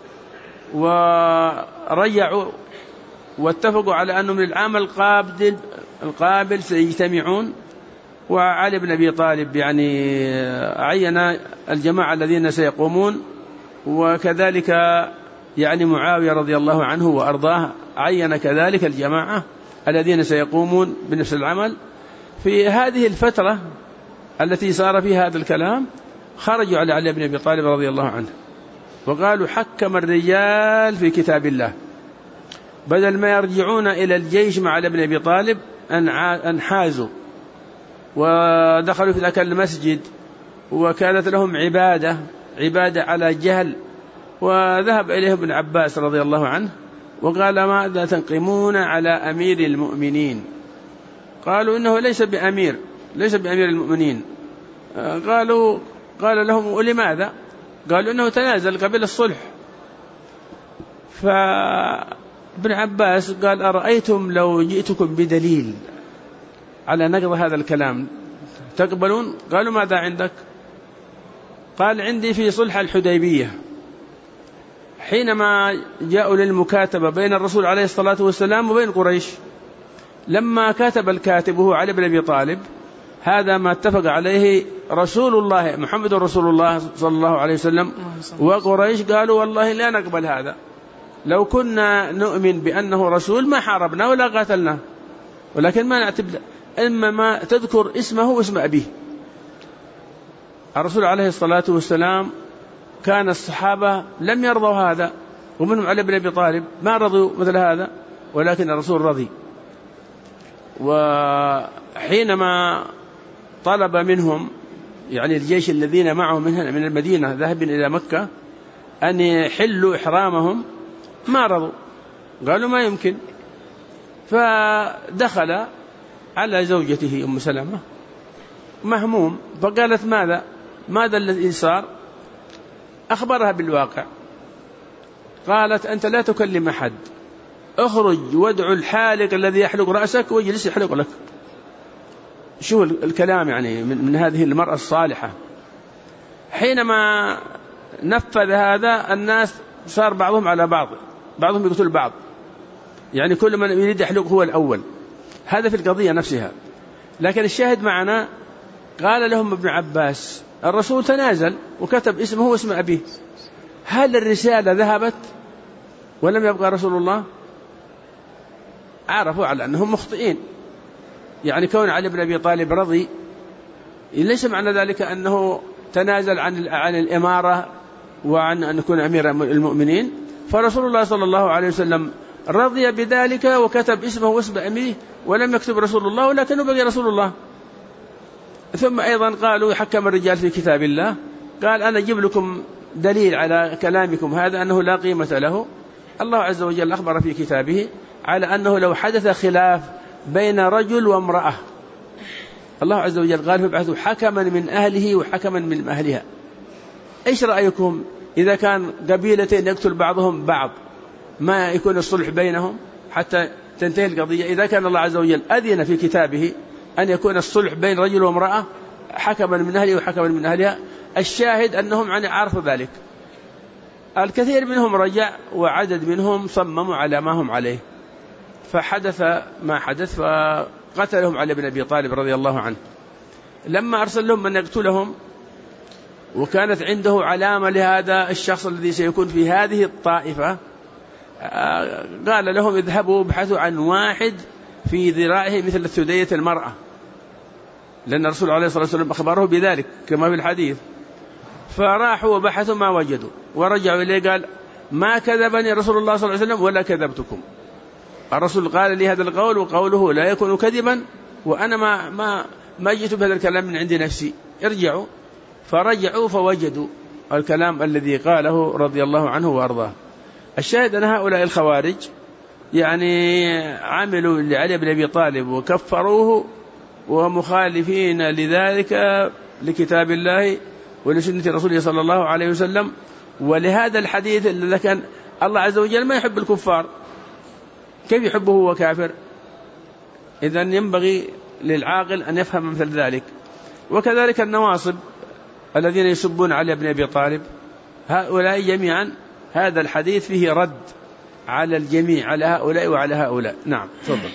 A: ورجعوا واتفقوا على أنه من العام القابل سيجتمعون، وعلي بن أبي طالب يعني عين الجماعة الذين سيقومون، وكذلك يعني معاوية رضي الله عنه وأرضاه عين كذلك الجماعة الذين سيقومون بنفس العمل. في هذه الفترة التي صار فيها هذا الكلام خرجوا على علي بن أبي طالب رضي الله عنه وقالوا: حكم الرجال في كتاب الله، بدل ما يرجعون إلى الجيش مع علي بن أبي طالب انحازوا ودخلوا في ذاك المسجد، وكانت لهم عبادة عبادة على جهل. وذهب إليه ابن عباس رضي الله عنه وقال: ماذا تنقمون على أمير المؤمنين؟ قالوا: إنه ليس بأمير المؤمنين. قال لهم: ولماذا؟ قالوا: إنه تنازل قبل الصلح. فابن عباس قال: أرأيتم لو جئتكم بدليل على نقض هذا الكلام تقبلون؟ قالوا: ماذا عندك؟ قال: عندي في صلح الحديبية حينما جاءوا للمكاتبة بين الرسول عليه الصلاة والسلام وبين قريش، لما كتب الكاتب وهو علي بن أبي طالب: هذا ما اتفق عليه رسول الله محمد رسول الله صلى الله عليه وسلم وقريش، قالوا: والله لا نقبل هذا، لو كنا نؤمن بأنه رسول ما حاربنا ولا قاتلنا، ولكن ما نعتبر إما ما تذكر اسمه واسم أبيه. الرسول عليه الصلاة والسلام كان الصحابة لم يرضوا هذا، ومنهم علي بن أبي طالب ما رضوا مثل هذا، ولكن الرسول رضي. وحينما طلب منهم يعني الجيش الذين معه من المدينة ذهبوا إلى مكة أن يحلوا إحرامهم ما رضوا، قالوا: ما يمكن. فدخل على زوجته أم سلمة مهموم، فقالت: ماذا الذي صار؟ أخبرها بالواقع. قالت: أنت لا تكلم أحد، اخرج وادعو الحالق الذي يحلق رأسك واجلس يحلق لك. شو الكلام يعني من هذه المرأة الصالحة. حينما نفذ هذا الناس صار بعضهم على بعض، بعضهم يقتل بعض، يعني كل من يريد يحلق هو الأول. هذا في القضية نفسها. لكن الشاهد معنا قال لهم ابن عباس: الرسول تنازل وكتب اسمه واسم أبيه، هل الرسالة ذهبت ولم يبقى رسول الله؟ عرفوا على أنهم مخطئين. يعني كون علي بن أبي طالب رضي ليس معنى ذلك أنه تنازل عن الإمارة وعن أن يكون أمير المؤمنين. فرسول الله صلى الله عليه وسلم رضي بذلك وكتب اسمه واسم أميره، ولم يكتب رسول الله ولكنه بقي رسول الله. ثم أيضا قالوا: يحكم الرجال في كتاب الله. قال: أنا أجيب لكم دليل على كلامكم هذا أنه لا قيمة له. الله عز وجل أخبر في كتابه على أنه لو حدث خلاف بين رجل وامرأة، الله عز وجل قال: فابعثوا حكما من أهله وحكما من أهلها. إيش رأيكم إذا كان قبيلتين يقتل بعضهم بعض، ما يكون الصلح بينهم حتى تنتهي القضية؟ إذا كان الله عز وجل أذن في كتابه أن يكون الصلح بين رجل وامرأة حكما من أهله وحكما من أهلها، الشاهد أنهم عرفوا ذلك. الكثير منهم رجع وعدد منهم صمموا على ما هم عليه، فحدث ما حدث، فقتلهم علي بن أبي طالب رضي الله عنه. لما أرسل لهم من يقتلهم وكانت عنده علامة لهذا الشخص الذي سيكون في هذه الطائفة، قال لهم: اذهبوا ابحثوا عن واحد في ذراعه مثل ثدية المرأة، لأن الرسول عليه الصلاة والسلام أخبره بذلك كما في الحديث. فراحوا وبحثوا ما وجدوا، ورجعوا إليه قال: ما كذبني رسول الله صلى الله عليه وسلم ولا كذبتكم. الرسول قال لي هذا القول وقوله لا يكون كذبا، وأنا ما جئت بهذا الكلام من عند نفسي، ارجعوا. فرجعوا فوجدوا الكلام الذي قاله رضي الله عنه وأرضاه. الشاهد أن هؤلاء الخوارج يعني عملوا لعلي بن أبي طالب وكفروه، ومخالفين لذلك لكتاب الله ولسنة رسوله صلى الله عليه وسلم، ولهذا الحديث الذي كان الله عز وجل ما يحب الكفار، كيف يحبه هو كافر؟ إذن ينبغي للعاقل أن يفهم مثل ذلك. وكذلك النواصب الذين يسبون علي بن أبي طالب، هؤلاء جميعا هذا الحديث فيه رد على الجميع، على هؤلاء وعلى هؤلاء. نعم تفضل.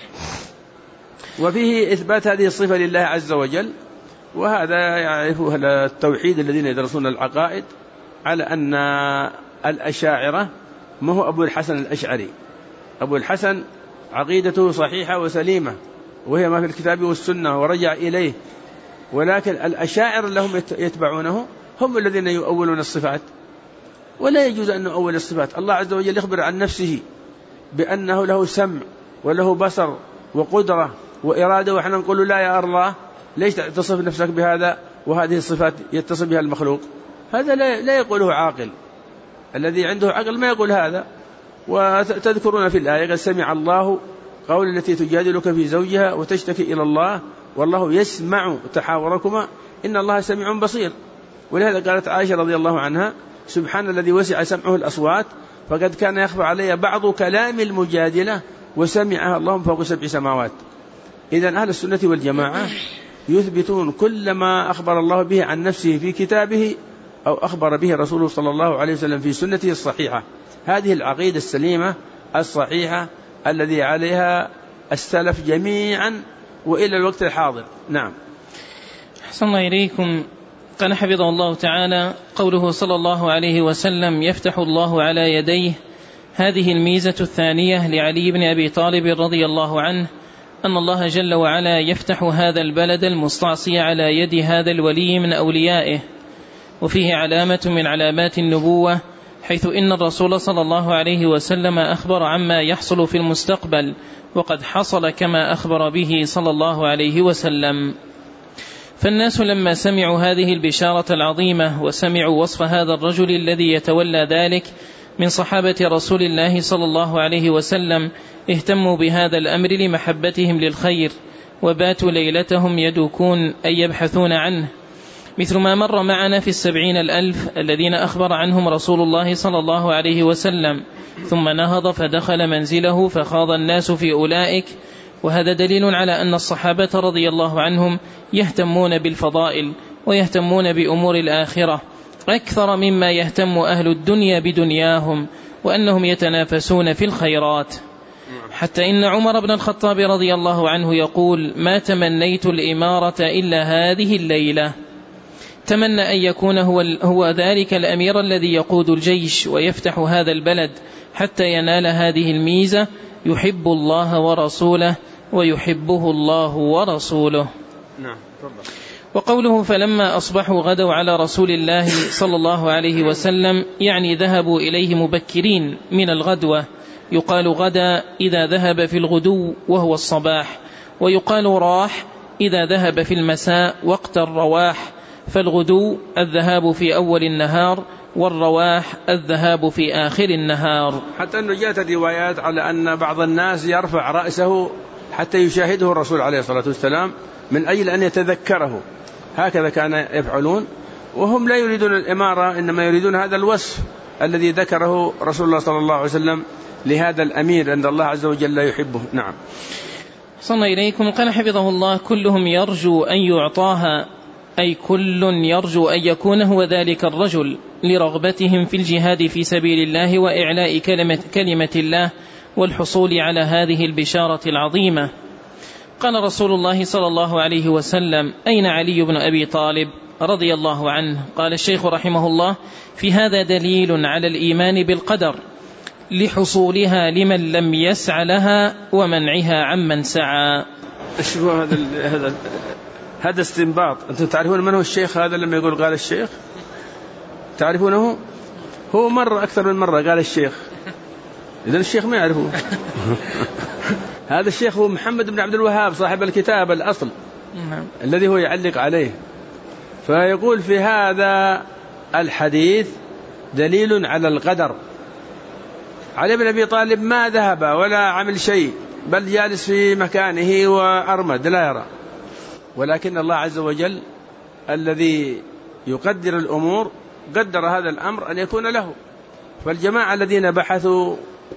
A: وفيه إثبات هذه الصفة لله عز وجل، وهذا يعرفه التوحيد الذين يدرسون العقائد، على أن الأشاعرة ما هو أبو الحسن الأشعري. أبو الحسن عقيدته صحيحة وسليمة، وهي ما في الكتاب والسنة ورجع إليه، ولكن الأشاعر لهم يتبعونه هم الذين يؤولون الصفات، ولا يجوز أن نؤول الصفات. الله عز وجل يخبر عن نفسه بأنه له سمع وله بصر وقدرة وإرادة، وإحنا نقول لا يا الله، ليش تصف نفسك بهذا وهذه الصفات يتصف بها المخلوق؟ هذا لا يقوله عاقل، الذي عنده عقل ما يقول هذا. وتذكرون في الآية قد سمع الله قول التي تجادلك في زوجها وتشتكي إلى الله والله يسمع تحاوركما إن الله سميع بصير. ولهذا قالت عائشة رضي الله عنها سبحان الذي وسع سمعه الأصوات فقد كان يخفى علي بعض كلام المجادلة وسمعها الله فوق 7 سماوات. إذن أهل السنة والجماعة يثبتون كل ما أخبر الله به عن نفسه في كتابه أو أخبر به رسوله صلى الله عليه وسلم في سنته الصحيحة. هذه العقيدة السليمة الصحيحة الذي عليها السلف جميعا وإلى الوقت الحاضر. نعم.
B: أحسن الله إليكم. قال حفظه الله تعالى قوله صلى الله عليه وسلم يفتح الله على يديه، هذه الميزة الثانية لعلي بن أبي طالب رضي الله عنه أن الله جل وعلا يفتح هذا البلد المستعصي على يد هذا الولي من أوليائه، وفيه علامة من علامات النبوة، حيث إن الرسول صلى الله عليه وسلم أخبر عما يحصل في المستقبل وقد حصل كما أخبر به صلى الله عليه وسلم. فالناس لما سمعوا هذه البشارة العظيمة وسمعوا وصف هذا الرجل الذي يتولى ذلك من صحابة رسول الله صلى الله عليه وسلم اهتموا بهذا الأمر لمحبتهم للخير، وباتوا ليلتهم يدوكون أي يبحثون عنه، مثل ما مر معنا في 70,000 الذين أخبر عنهم رسول الله صلى الله عليه وسلم، ثم نهض فدخل منزله فخاض الناس في أولئك. وهذا دليل على أن الصحابة رضي الله عنهم يهتمون بالفضائل ويهتمون بأمور الآخرة أكثر مما يهتم أهل الدنيا بدنياهم، وأنهم يتنافسون في الخيرات. حتى إن عمر بن الخطاب رضي الله عنه يقول ما تمنيت الإمارة إلا هذه الليلة. تمنى أن يكون هو ذلك الأمير الذي يقود الجيش ويفتح هذا البلد حتى ينال هذه الميزة، يحب الله ورسوله ويحبه الله ورسوله.
A: نعم.
B: وقوله فلما أصبحوا غدوا على رسول الله صلى الله عليه وسلم يعني ذهبوا إليه مبكرين من الغدوة، يقال غدا إذا ذهب في الغدو وهو الصباح، ويقال راح إذا ذهب في المساء وقت الرواح، فالغدو الذهاب في أول النهار والرواح الذهاب في آخر النهار.
A: حتى أنه جاءت الروايات على أن بعض الناس يرفع رأسه حتى يشاهده الرسول عليه الصلاة والسلام من أجل أن يتذكره، هكذا كان يفعلون، وهم لا يريدون الإمارة إنما يريدون هذا الوصف الذي ذكره رسول الله صلى الله عليه وسلم لهذا الأمير أن الله عز وجل يحبه. نعم.
B: صلى إليكم. قال حفظه الله كلهم يرجو أن يعطاها، أي كل يرجو أن يكون هو ذلك الرجل لرغبتهم في الجهاد في سبيل الله وإعلاء كلمة الله والحصول على هذه البشارة العظيمة. قال رسول الله صلى الله عليه وسلم أين علي بن أبي طالب رضي الله عنه؟ قال الشيخ رحمه الله في هذا دليل على الإيمان بالقدر لحصولها لمن لم يسع لها ومنعها عمن سعى.
A: هذا استنباط. أنتم تعرفون من هو الشيخ هذا لما يقول قال الشيخ؟ تعرفونه؟ هو مرة أكثر من مرة قال الشيخ، إذن الشيخ ما يعرفه. هذا الشيخ هو محمد بن عبد الوهاب صاحب الكتاب الأصل الذي هو يعلق عليه. فيقول في هذا الحديث دليل على القدر. علي بن أبي طالب ما ذهب ولا عمل شيء، بل جالس في مكانه وأرمد لا يرى، ولكن الله عز وجل الذي يقدر الأمور قدر هذا الأمر أن يكون له. فالجماعة الذين بحثوا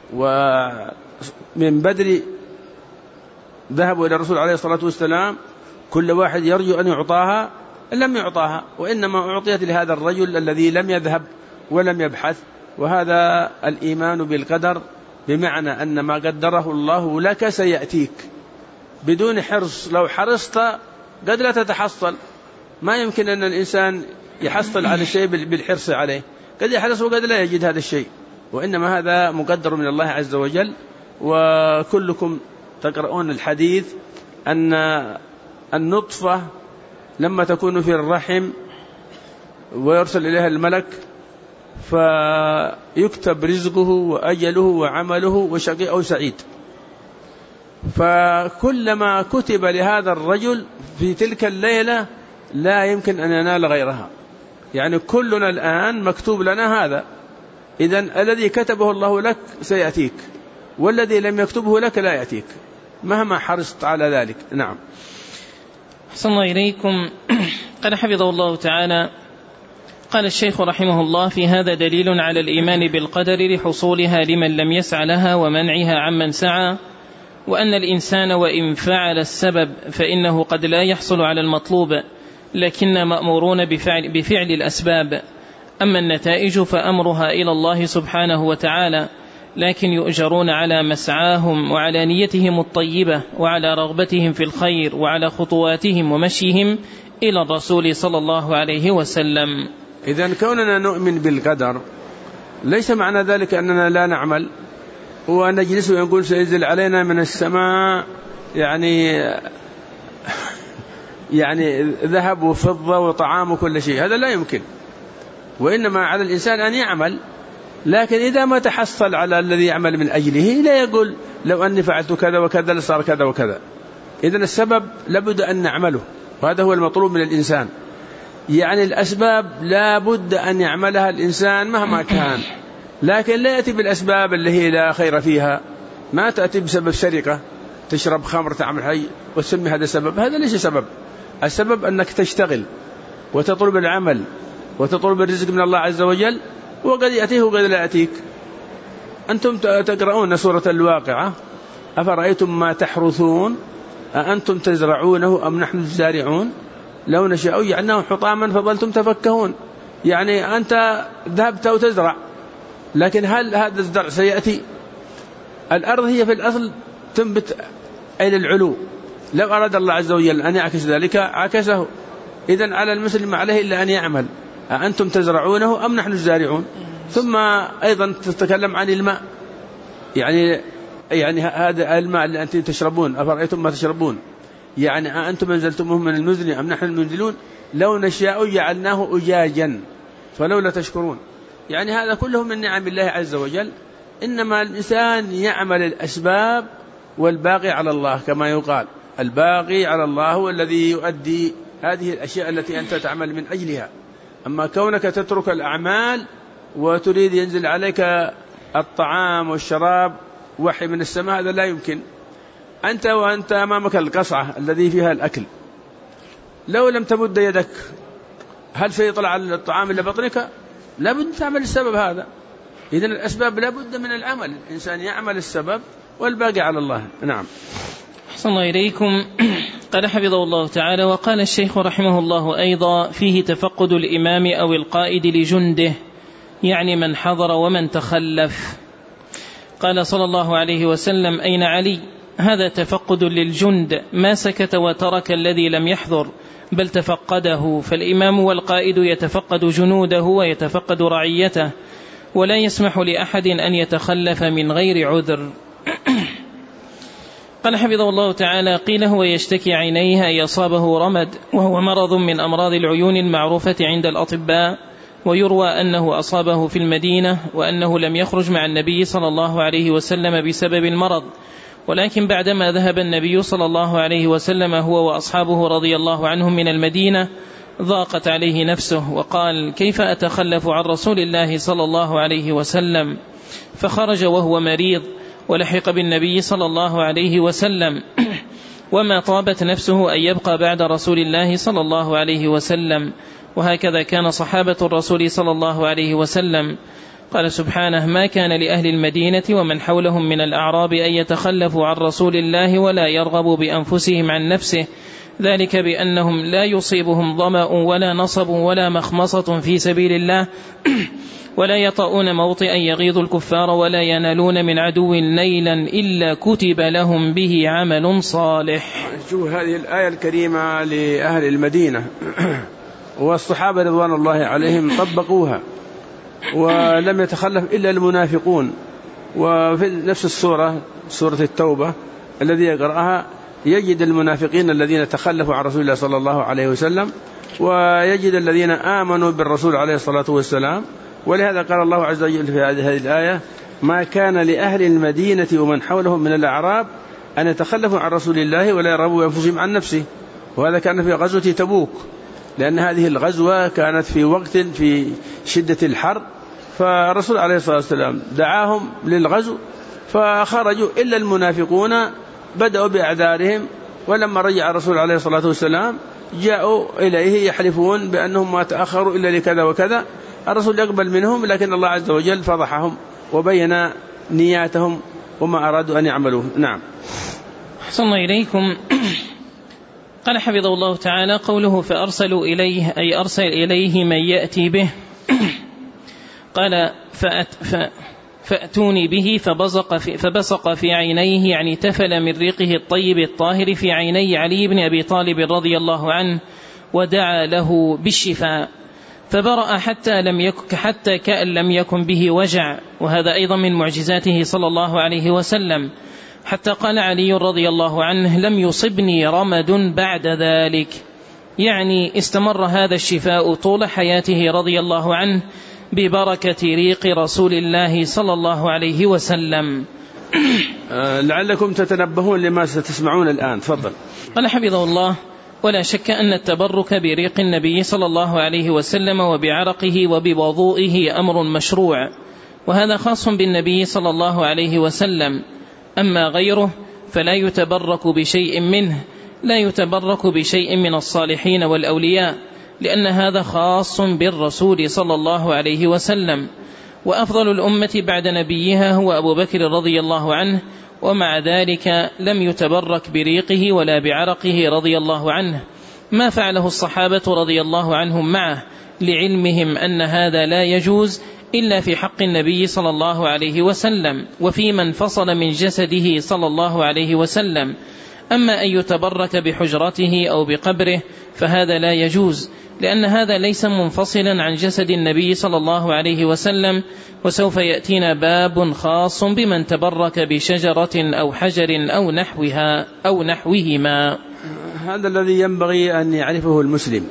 A: ومن بدر ذهبوا إلى الرسول عليه الصلاة والسلام كل واحد يرجو أن يعطاها، لم يعطاها، وإنما أعطيت لهذا الرجل الذي لم يذهب ولم يبحث. وهذا الإيمان بالقدر بمعنى أن ما قدره الله لك سيأتيك بدون حرص. لو حرصت قد لا تتحصل، ما يمكن أن الإنسان يحصل على الشيء بالحرص عليه، قد يحرص وقد لا يجد هذا الشيء، وإنما هذا مقدر من الله عز وجل. وكلكم تقرؤون الحديث أن النطفة لما تكون في الرحم ويرسل إليها الملك فيكتب رزقه وأجله وعمله وشقي أو سعيد، فكلما كتب لهذا الرجل في تلك الليلة لا يمكن أن ينال غيرها، يعني كلنا الآن مكتوب لنا هذا، إذن الذي كتبه الله لك سيأتيك، والذي لم يكتبه لك لا يأتيك مهما حرصت على ذلك. نعم.
B: أحسن الله إليكم. قال حفظه الله تعالى: قال الشيخ رحمه الله: في هذا دليل على الإيمان بالقدر لحصولها لمن لم يسع لها ومنعها عمن سعى، وأن الإنسان وإن فعل السبب فإنه قد لا يحصل على المطلوب، لكن مأمورون بفعل الأسباب. أما النتائج فأمرها إلى الله سبحانه وتعالى، لكن يؤجرون على مسعاهم وعلى نيتهم الطيبة وعلى رغبتهم في الخير وعلى خطواتهم ومشيهم إلى الرسول صلى الله عليه وسلم.
A: إذن كوننا نؤمن بالقدر ليس معنى ذلك أننا لا نعمل ونجلس ونقول سينزل علينا من السماء يعني ذهب وفضة وطعام وكل شيء، هذا لا يمكن. وإنما على الإنسان أن يعمل، لكن إذا ما تحصل على الذي يعمل من أجله لا يقول لو أني فعلت كذا وكذا لصار كذا وكذا. إذن السبب لابد أن نعمله، وهذا هو المطلوب من الإنسان. يعني الأسباب لابد أن يعملها الإنسان مهما كان، لكن لا يأتي بالأسباب اللي هي لا خير فيها. ما تأتي بسبب سرقة، تشرب خمر، تعمل حي وتسمي هذا سبب، هذا ليس سبب. السبب أنك تشتغل وتطلب العمل وتطلب الرزق من الله عز وجل، وقد يأتيه وقد لا يأتيك. أنتم تقرؤون سورة الواقعة: أفرأيتم ما تحرثون أأنتم تزرعونه أم نحن الزارعون لو نشاء جعلناه حطاما فظلتم تفكهون. يعني أنت ذهبت وتزرع، لكن هل هذا الزرع سيأتي؟ الأرض هي في الأصل تنبت إلى العلو، لو أراد الله عز وجل أن يعكس ذلك عكسه. إذن على المسلم عليه إلا أن يعمل. أأنتم تزرعونه أم نحن الزارعون. ثم أيضا تتكلم عن الماء، يعني هذا الماء اللي أنتم تشربون، أفرأيتم ما تشربون، يعني أأنتم أنزلتموه من المزن أم نحن المنزلون لو نشاء جعلناه أجاجا فلولا تشكرون. يعني هذا كله من نعم الله عز وجل. إنما الإنسان يعمل الأسباب والباقي على الله، كما يقال الباقي على الله هو الذي يؤدي هذه الأشياء التي أنت تعمل من أجلها. أما كونك تترك الأعمال وتريد ينزل عليك الطعام والشراب وحي من السماء، هذا لا يمكن. وأنت أمامك القصعة الذي فيها الأكل، لو لم تمد يدك هل سيطلع الطعام إلى بطنك؟ لابد تعمل السبب هذا. إذن الأسباب لابد من العمل، الإنسان يعمل السبب والباقي على الله. نعم.
B: أحسن الله إليكم. قال حفظه الله تعالى: وقال الشيخ رحمه الله أيضا: فيه تفقد الإمام أو القائد لجنده، يعني من حضر ومن تخلف. قال صلى الله عليه وسلم: أين علي؟ هذا تفقد للجند، ما سكت وترك الذي لم يحضر، بل تفقده. فالإمام والقائد يتفقد جنوده ويتفقد رعيته، ولا يسمح لأحد أن يتخلف من غير عذر. قال حفظه الله تعالى: قيل هو يشتكي عينيها أي أصابه رمد، وهو مرض من أمراض العيون المعروفة عند الأطباء، ويروى أنه أصابه في المدينة، وأنه لم يخرج مع النبي صلى الله عليه وسلم بسبب المرض، ولكن بعدما ذهب النبي صلى الله عليه وسلم هو وأصحابه رضي الله عنهم من المدينة ضاقت عليه نفسه، وقال: كيف أتخلف عن رسول الله صلى الله عليه وسلم؟ فخرج وهو مريض ولحق بالنبي صلى الله عليه وسلم، وما طابت نفسه أن يبقى بعد رسول الله صلى الله عليه وسلم. وهكذا كان صحابة الرسول صلى الله عليه وسلم. قال سبحانه: ما كان لأهل المدينة ومن حولهم من الأعراب أن يتخلفوا عن رسول الله ولا يرغبوا بأنفسهم عن نفسه، ذلك بأنهم لا يصيبهم ظمأ ولا نصب ولا مخمصة في سبيل الله ولا يطؤون موطئا يغيظ الكفار ولا ينالون من عدو نيلا إلا كتب لهم به عمل صالح.
A: شوف هذه الآية الكريمة لأهل المدينة والصحابة رضوان الله عليهم طبقوها، ولم يتخلف إلا المنافقون. وفي نفس السورة، سورة التوبة، الذي يقرأها يجد المنافقين الذين تخلفوا عن رسول الله صلى الله عليه وسلم، ويجد الذين آمنوا بالرسول عليه الصلاة والسلام. ولهذا قال الله عز وجل في هذه الآية: ما كان لأهل المدينة ومن حولهم من الأعراب أن يتخلفوا عن رسول الله ولا يرغبوا بأنفسهم عن نفسه. وهذا كان في غزوة تبوك، لأن هذه الغزوة كانت في وقت في شدة الحر، فالرسول عليه الصلاة والسلام دعاهم للغزو فخرجوا إلا المنافقون بدأوا بأعذارهم، ولما رجع الرسول عليه الصلاة والسلام جاءوا إليه يحلفون بأنهم ما تأخروا إلا لكذا وكذا. الرسول يقبل منهم، لكن الله عز وجل فضحهم وبين نياتهم وما أرادوا أن يعملوه. نعم.
B: أحسن الله إليكم. قال حفظه الله تعالى: قوله فأرسلوا إليه أي أرسل إليه من يأتي به. قال فأتوني به فبصق في عينيه، يعني تفل من ريقه الطيب الطاهر في عيني علي بن أبي طالب رضي الله عنه، ودعا له بالشفاء فبرأ حتى كأن لم يكن به وجع. وهذا أيضا من معجزاته صلى الله عليه وسلم، حتى قال علي رضي الله عنه: لم يصبني رمد بعد ذلك، يعني استمر هذا الشفاء طول حياته رضي الله عنه ببركة ريق رسول الله صلى الله عليه وسلم.
A: لعلكم تتنبهون لما ستسمعون الآن. تفضل.
B: قال حفظه الله: ولا شك أن التبرك بريق النبي صلى الله عليه وسلم وبعرقه وبوضوئه أمر مشروع، وهذا خاص بالنبي صلى الله عليه وسلم. أما غيره فلا يتبرك بشيء منه، لا يتبرك بشيء من الصالحين والأولياء، لأن هذا خاص بالرسول صلى الله عليه وسلم. وأفضل الأمة بعد نبيها هو أبو بكر رضي الله عنه، ومع ذلك لم يتبرك بريقه ولا بعرقه رضي الله عنه، ما فعله الصحابة رضي الله عنهم معه، لعلمهم أن هذا لا يجوز إلا في حق النبي صلى الله عليه وسلم وفي من فصل من جسده صلى الله عليه وسلم. أما أن يتبرك بحجرته أو بقبره فهذا لا يجوز، لأن هذا ليس منفصلا عن جسد النبي صلى الله عليه وسلم. وسوف يأتينا باب خاص بمن تبرك بشجرة أو حجر أو نحوهما.
A: هذا الذي ينبغي أن يعرفه المسلم.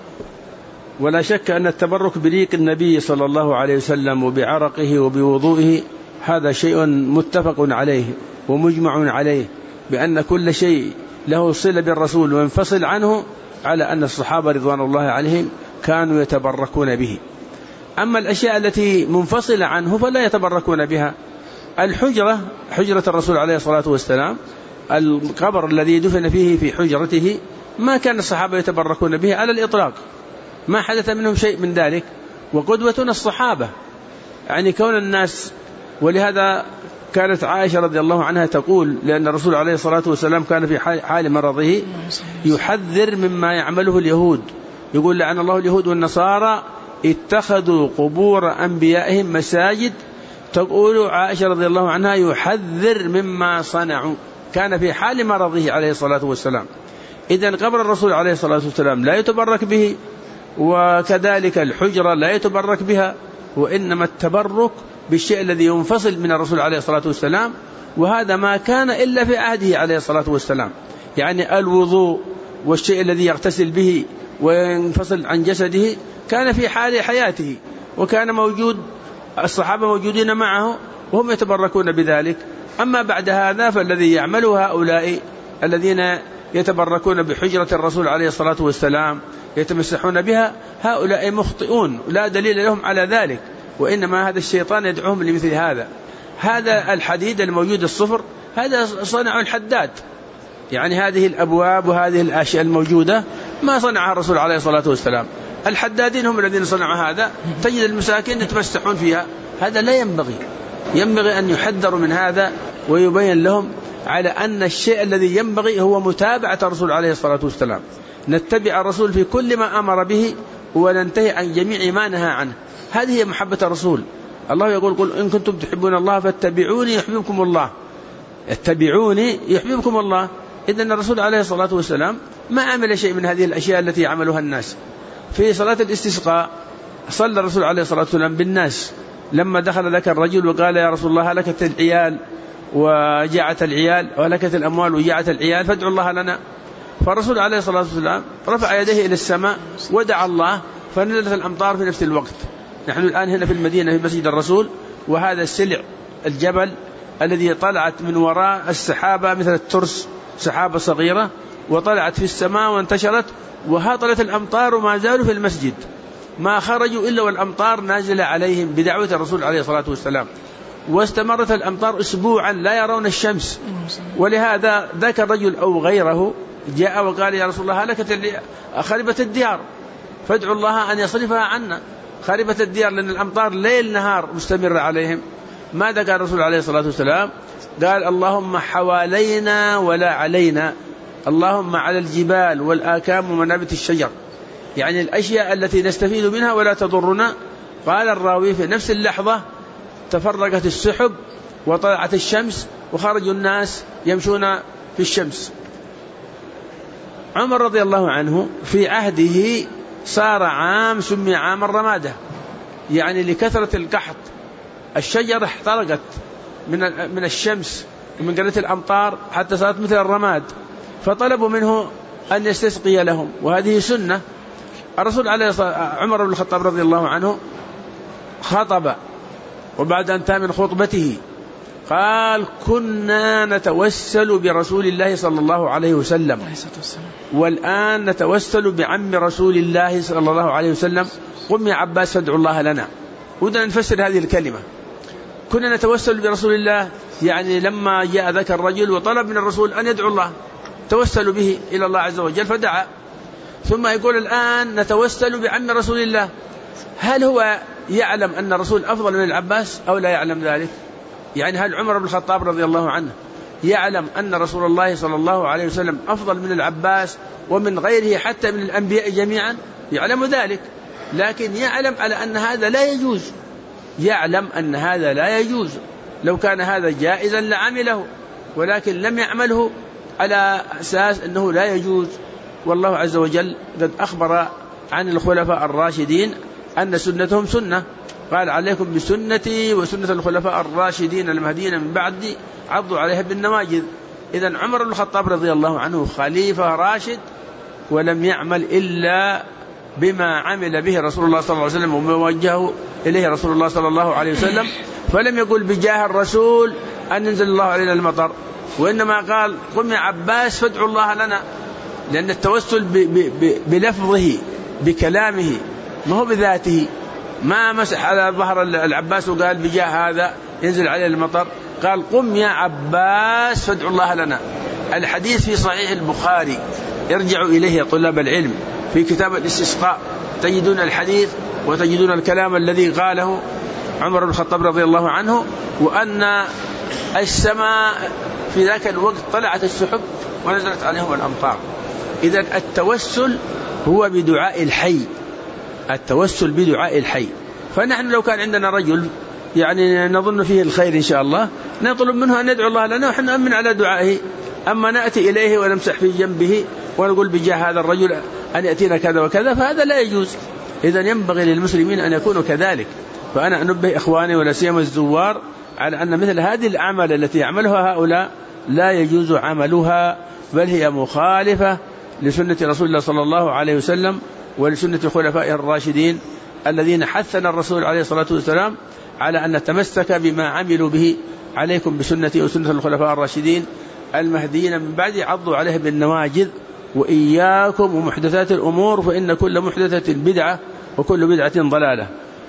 A: ولا شك أن التبرك بريق النبي صلى الله عليه وسلم وبعرقه وبوضوئه هذا شيء متفق عليه ومجمع عليه، بأن كل شيء له صلة بالرسول وينفصل عنه، على أن الصحابة رضوان الله عليهم كانوا يتبركون به. أما الأشياء التي منفصلة عنه فلا يتبركون بها. حجرة الرسول عليه الصلاة والسلام، القبر الذي دفن فيه في حجرته، ما كان الصحابة يتبركون به على الإطلاق، ما حدث منهم شيء من ذلك. وقدوتنا الصحابة، يعني كون الناس. ولهذا كانت عائشة رضي الله عنها تقول، لأن الرسول عليه الصلاة والسلام كان في حال مرضه يحذر مما يعمله اليهود، يقول: لعن الله اليهود والنصارى اتخذوا قبور أنبيائهم مساجد. تقول عائشة رضي الله عنها: يحذر مما صنعوا، كان في حال مرضه عليه الصلاة والسلام. إذن قبر الرسول عليه الصلاة والسلام لا يتبرك به، وكذلك الحجرة لا يتبرك بها، وإنما التبرك بالشيء الذي ينفصل من الرسول عليه الصلاة والسلام، وهذا ما كان إلا في عهده عليه الصلاة والسلام، يعني الوضوء والشيء الذي يغتسل به وينفصل عن جسده كان في حال حياته، وكان موجود، الصحابة موجودين معه وهم يتبركون بذلك. أما بعد هذا فالذي يعمله هؤلاء الذين يتبركون بحجرة الرسول عليه الصلاة والسلام يتمسحون بها، هؤلاء مخطئون لا دليل لهم على ذلك، وإنما هذا الشيطان يدعوهم لمثل هذا. هذا الحديد الموجود الصفر هذا صنع الحداد، يعني هذه الأبواب وهذه الأشياء الموجودة ما صنعها الرسول عليه الصلاة والسلام، الحدادين هم الذين صنعوا هذا. تجد المساكين يتمسحون فيها، هذا لا ينبغي أن يحذروا من هذا، ويبين لهم على أن الشيء الذي ينبغي هو متابعة الرسول عليه الصلاة والسلام، نتبع الرسول في كل ما أمر به وننتهي عن جميع ما نهى عنه. هذه هي محبة الرسول. الله يقول: قل إن كنتم تحبون الله فاتبعوني يحببكم الله. اتبعوني يحببكم الله. إذن الرسول عليه الصلاة والسلام ما عمل شيء من هذه الأشياء التي عملها الناس. في صلاة الاستسقاء صلى الرسول عليه الصلاة والسلام بالناس، لما دخل ذاك الرجل وقال: يا رسول الله هلكت العيال وجاعت العيال وهلكت الأموال وجاعت العيال فادعوا الله لنا. فالرسول عليه الصلاة والسلام رفع يديه إلى السماء ودعا الله فنزلت الأمطار في نفس الوقت. نحن الآن هنا في المدينة في مسجد الرسول، وهذا السلع الجبل الذي طلعت من وراء السحابة مثل الترس، سحابة صغيرة وطلعت في السماء وانتشرت وهطلت الأمطار وما زالوا في المسجد، ما خرجوا إلا والأمطار نازلة عليهم بدعوة الرسول عليه الصلاة والسلام، واستمرت الأمطار أسبوعا لا يرون الشمس. ولهذا ذاك الرجل أو غيره جاء وقال يا رسول الله هلكت خربت الديار، فادعوا الله أن يصرفها عنا، خربت الديار لأن الأمطار ليل نهار مستمرة عليهم. ماذا قال الرسول عليه الصلاة والسلام؟ قال اللهم حوالينا ولا علينا، اللهم على الجبال والآكام ومنابت الشجر، يعني الأشياء التي نستفيد منها ولا تضرنا. قال الراوي في نفس اللحظة تفرقت السحب وطلعت الشمس وخرجوا الناس يمشون في الشمس. عمر رضي الله عنه في عهده صار عام سمي عام الرمادة، يعني لكثرة القحط، الشجر احترقت من الشمس ومن قلة الأمطار حتى صارت مثل الرماد، فطلبوا منه أن يستسقي لهم، وهذه سنة. الرسول عمر بن الخطاب رضي الله عنه خطب، وبعد أن انتهى من خطبته قال كنا نتوسل برسول الله صلى الله عليه وسلم، والآن نتوسل بعم رسول الله صلى الله عليه وسلم، قم يا عباس فادعوا الله لنا. ودنا نفسر هذه الكلمة، كنا نتوسل برسول الله يعني لما جاء ذاك الرجل وطلب من الرسول أن يدعو الله توسلوا به إلى الله عز وجل فدعا، ثم يقول الآن نتوسل بعم رسول الله. هل هو يعلم أن الرسول أفضل من العباس أو لا يعلم ذلك؟ يعني هل عمر بن الخطاب رضي الله عنه يعلم أن رسول الله صلى الله عليه وسلم أفضل من العباس ومن غيره حتى من الأنبياء جميعا؟ يعلم ذلك، لكن يعلم على أن هذا لا يجوز، يعلم أن هذا لا يجوز، لو كان هذا جائزا لعمله، ولكن لم يعمله على أساس أنه لا يجوز. والله عز وجل قد أخبر عن الخلفاء الراشدين أن سنتهم سنة، قال عليكم بسنتي وسنة الخلفاء الراشدين المهديين من بعدي عضوا عليها بالنواجذ. إذن عمر بن الخطاب رضي الله عنه خليفة راشد ولم يعمل إلا بما عمل به رسول الله صلى الله عليه وسلم وما وجهه إليه رسول الله صلى الله عليه وسلم، فلم يقل بجاه الرسول أن ينزل الله علينا المطر، وإنما قال قم يا عباس فادعوا الله لنا، لأن التوسل بلفظه بكلامه ما هو بذاته. ما مسح على ظهر العباس وقال بجاه هذا ينزل عليه المطر، قال قم يا عباس فادعوا الله لنا. الحديث في صحيح البخاري، ارجعوا إليه يا طلاب العلم، في كتاب الاستسقاء تجدون الحديث وتجدون الكلام الذي قاله عمر بن الخطاب رضي الله عنه، وأن السماء في ذاك الوقت طلعت السحب ونزلت عليهم الأمطار. إذن التوسل هو بدعاء الحي، التوسل بدعاء الحي. فنحن لو كان عندنا رجل يعني نظن فيه الخير إن شاء الله نطلب منه أن يدعو الله لنا ونحن نؤمن على دعائه، أما نأتي إليه ونمسح في جنبه ونقول بجاه هذا الرجل أن يأتينا كذا وكذا، فهذا لا يجوز. إذن ينبغي للمسلمين أن يكونوا كذلك. فأنا أنبه إخواني ولا سيما الزوار على أن مثل هذه الأعمال التي يعملها هؤلاء لا يجوز عملها، بل هي مخالفة لسنة رسول الله صلى الله عليه وسلم ولسنة الخلفاء الراشدين الذين حثنا الرسول عليه الصلاة والسلام على أن نتمسك بما عملوا به. عليكم بسنتي وسنة الخلفاء الراشدين المهديين من بعد عضوا عليه بالنواجذ، وإياكم ومحدثات الأمور فإن كل محدثة بدعة وكل بدعة ضلالة.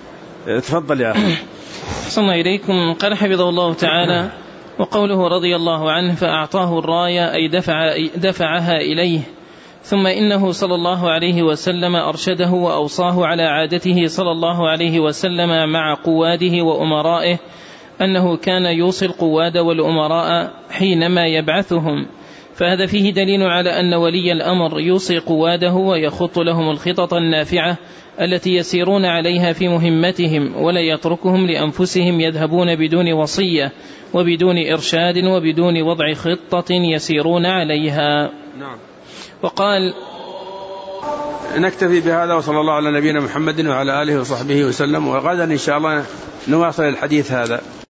A: تفضل يا أخي.
B: صلى إليكم. قال حفظه الله تعالى: وقوله رضي الله عنه فأعطاه الراية أي دفعها إليه. ثم إنه صلى الله عليه وسلم أرشده وأوصاه على عادته صلى الله عليه وسلم مع قواده وأمرائه أنه كان يوصي القواد والأمراء حينما يبعثهم، فهذا فيه دليل على أن ولي الأمر يوصي قواده ويخط لهم الخطط النافعة التي يسيرون عليها في مهمتهم، ولا يتركهم لأنفسهم يذهبون بدون وصية وبدون إرشاد وبدون وضع خطة يسيرون عليها.
A: نعم.
B: وقال:
A: نكتفي بهذا، وصلى الله على نبينا محمد وعلى آله وصحبه وسلم، وغدا إن شاء الله نواصل الحديث هذا.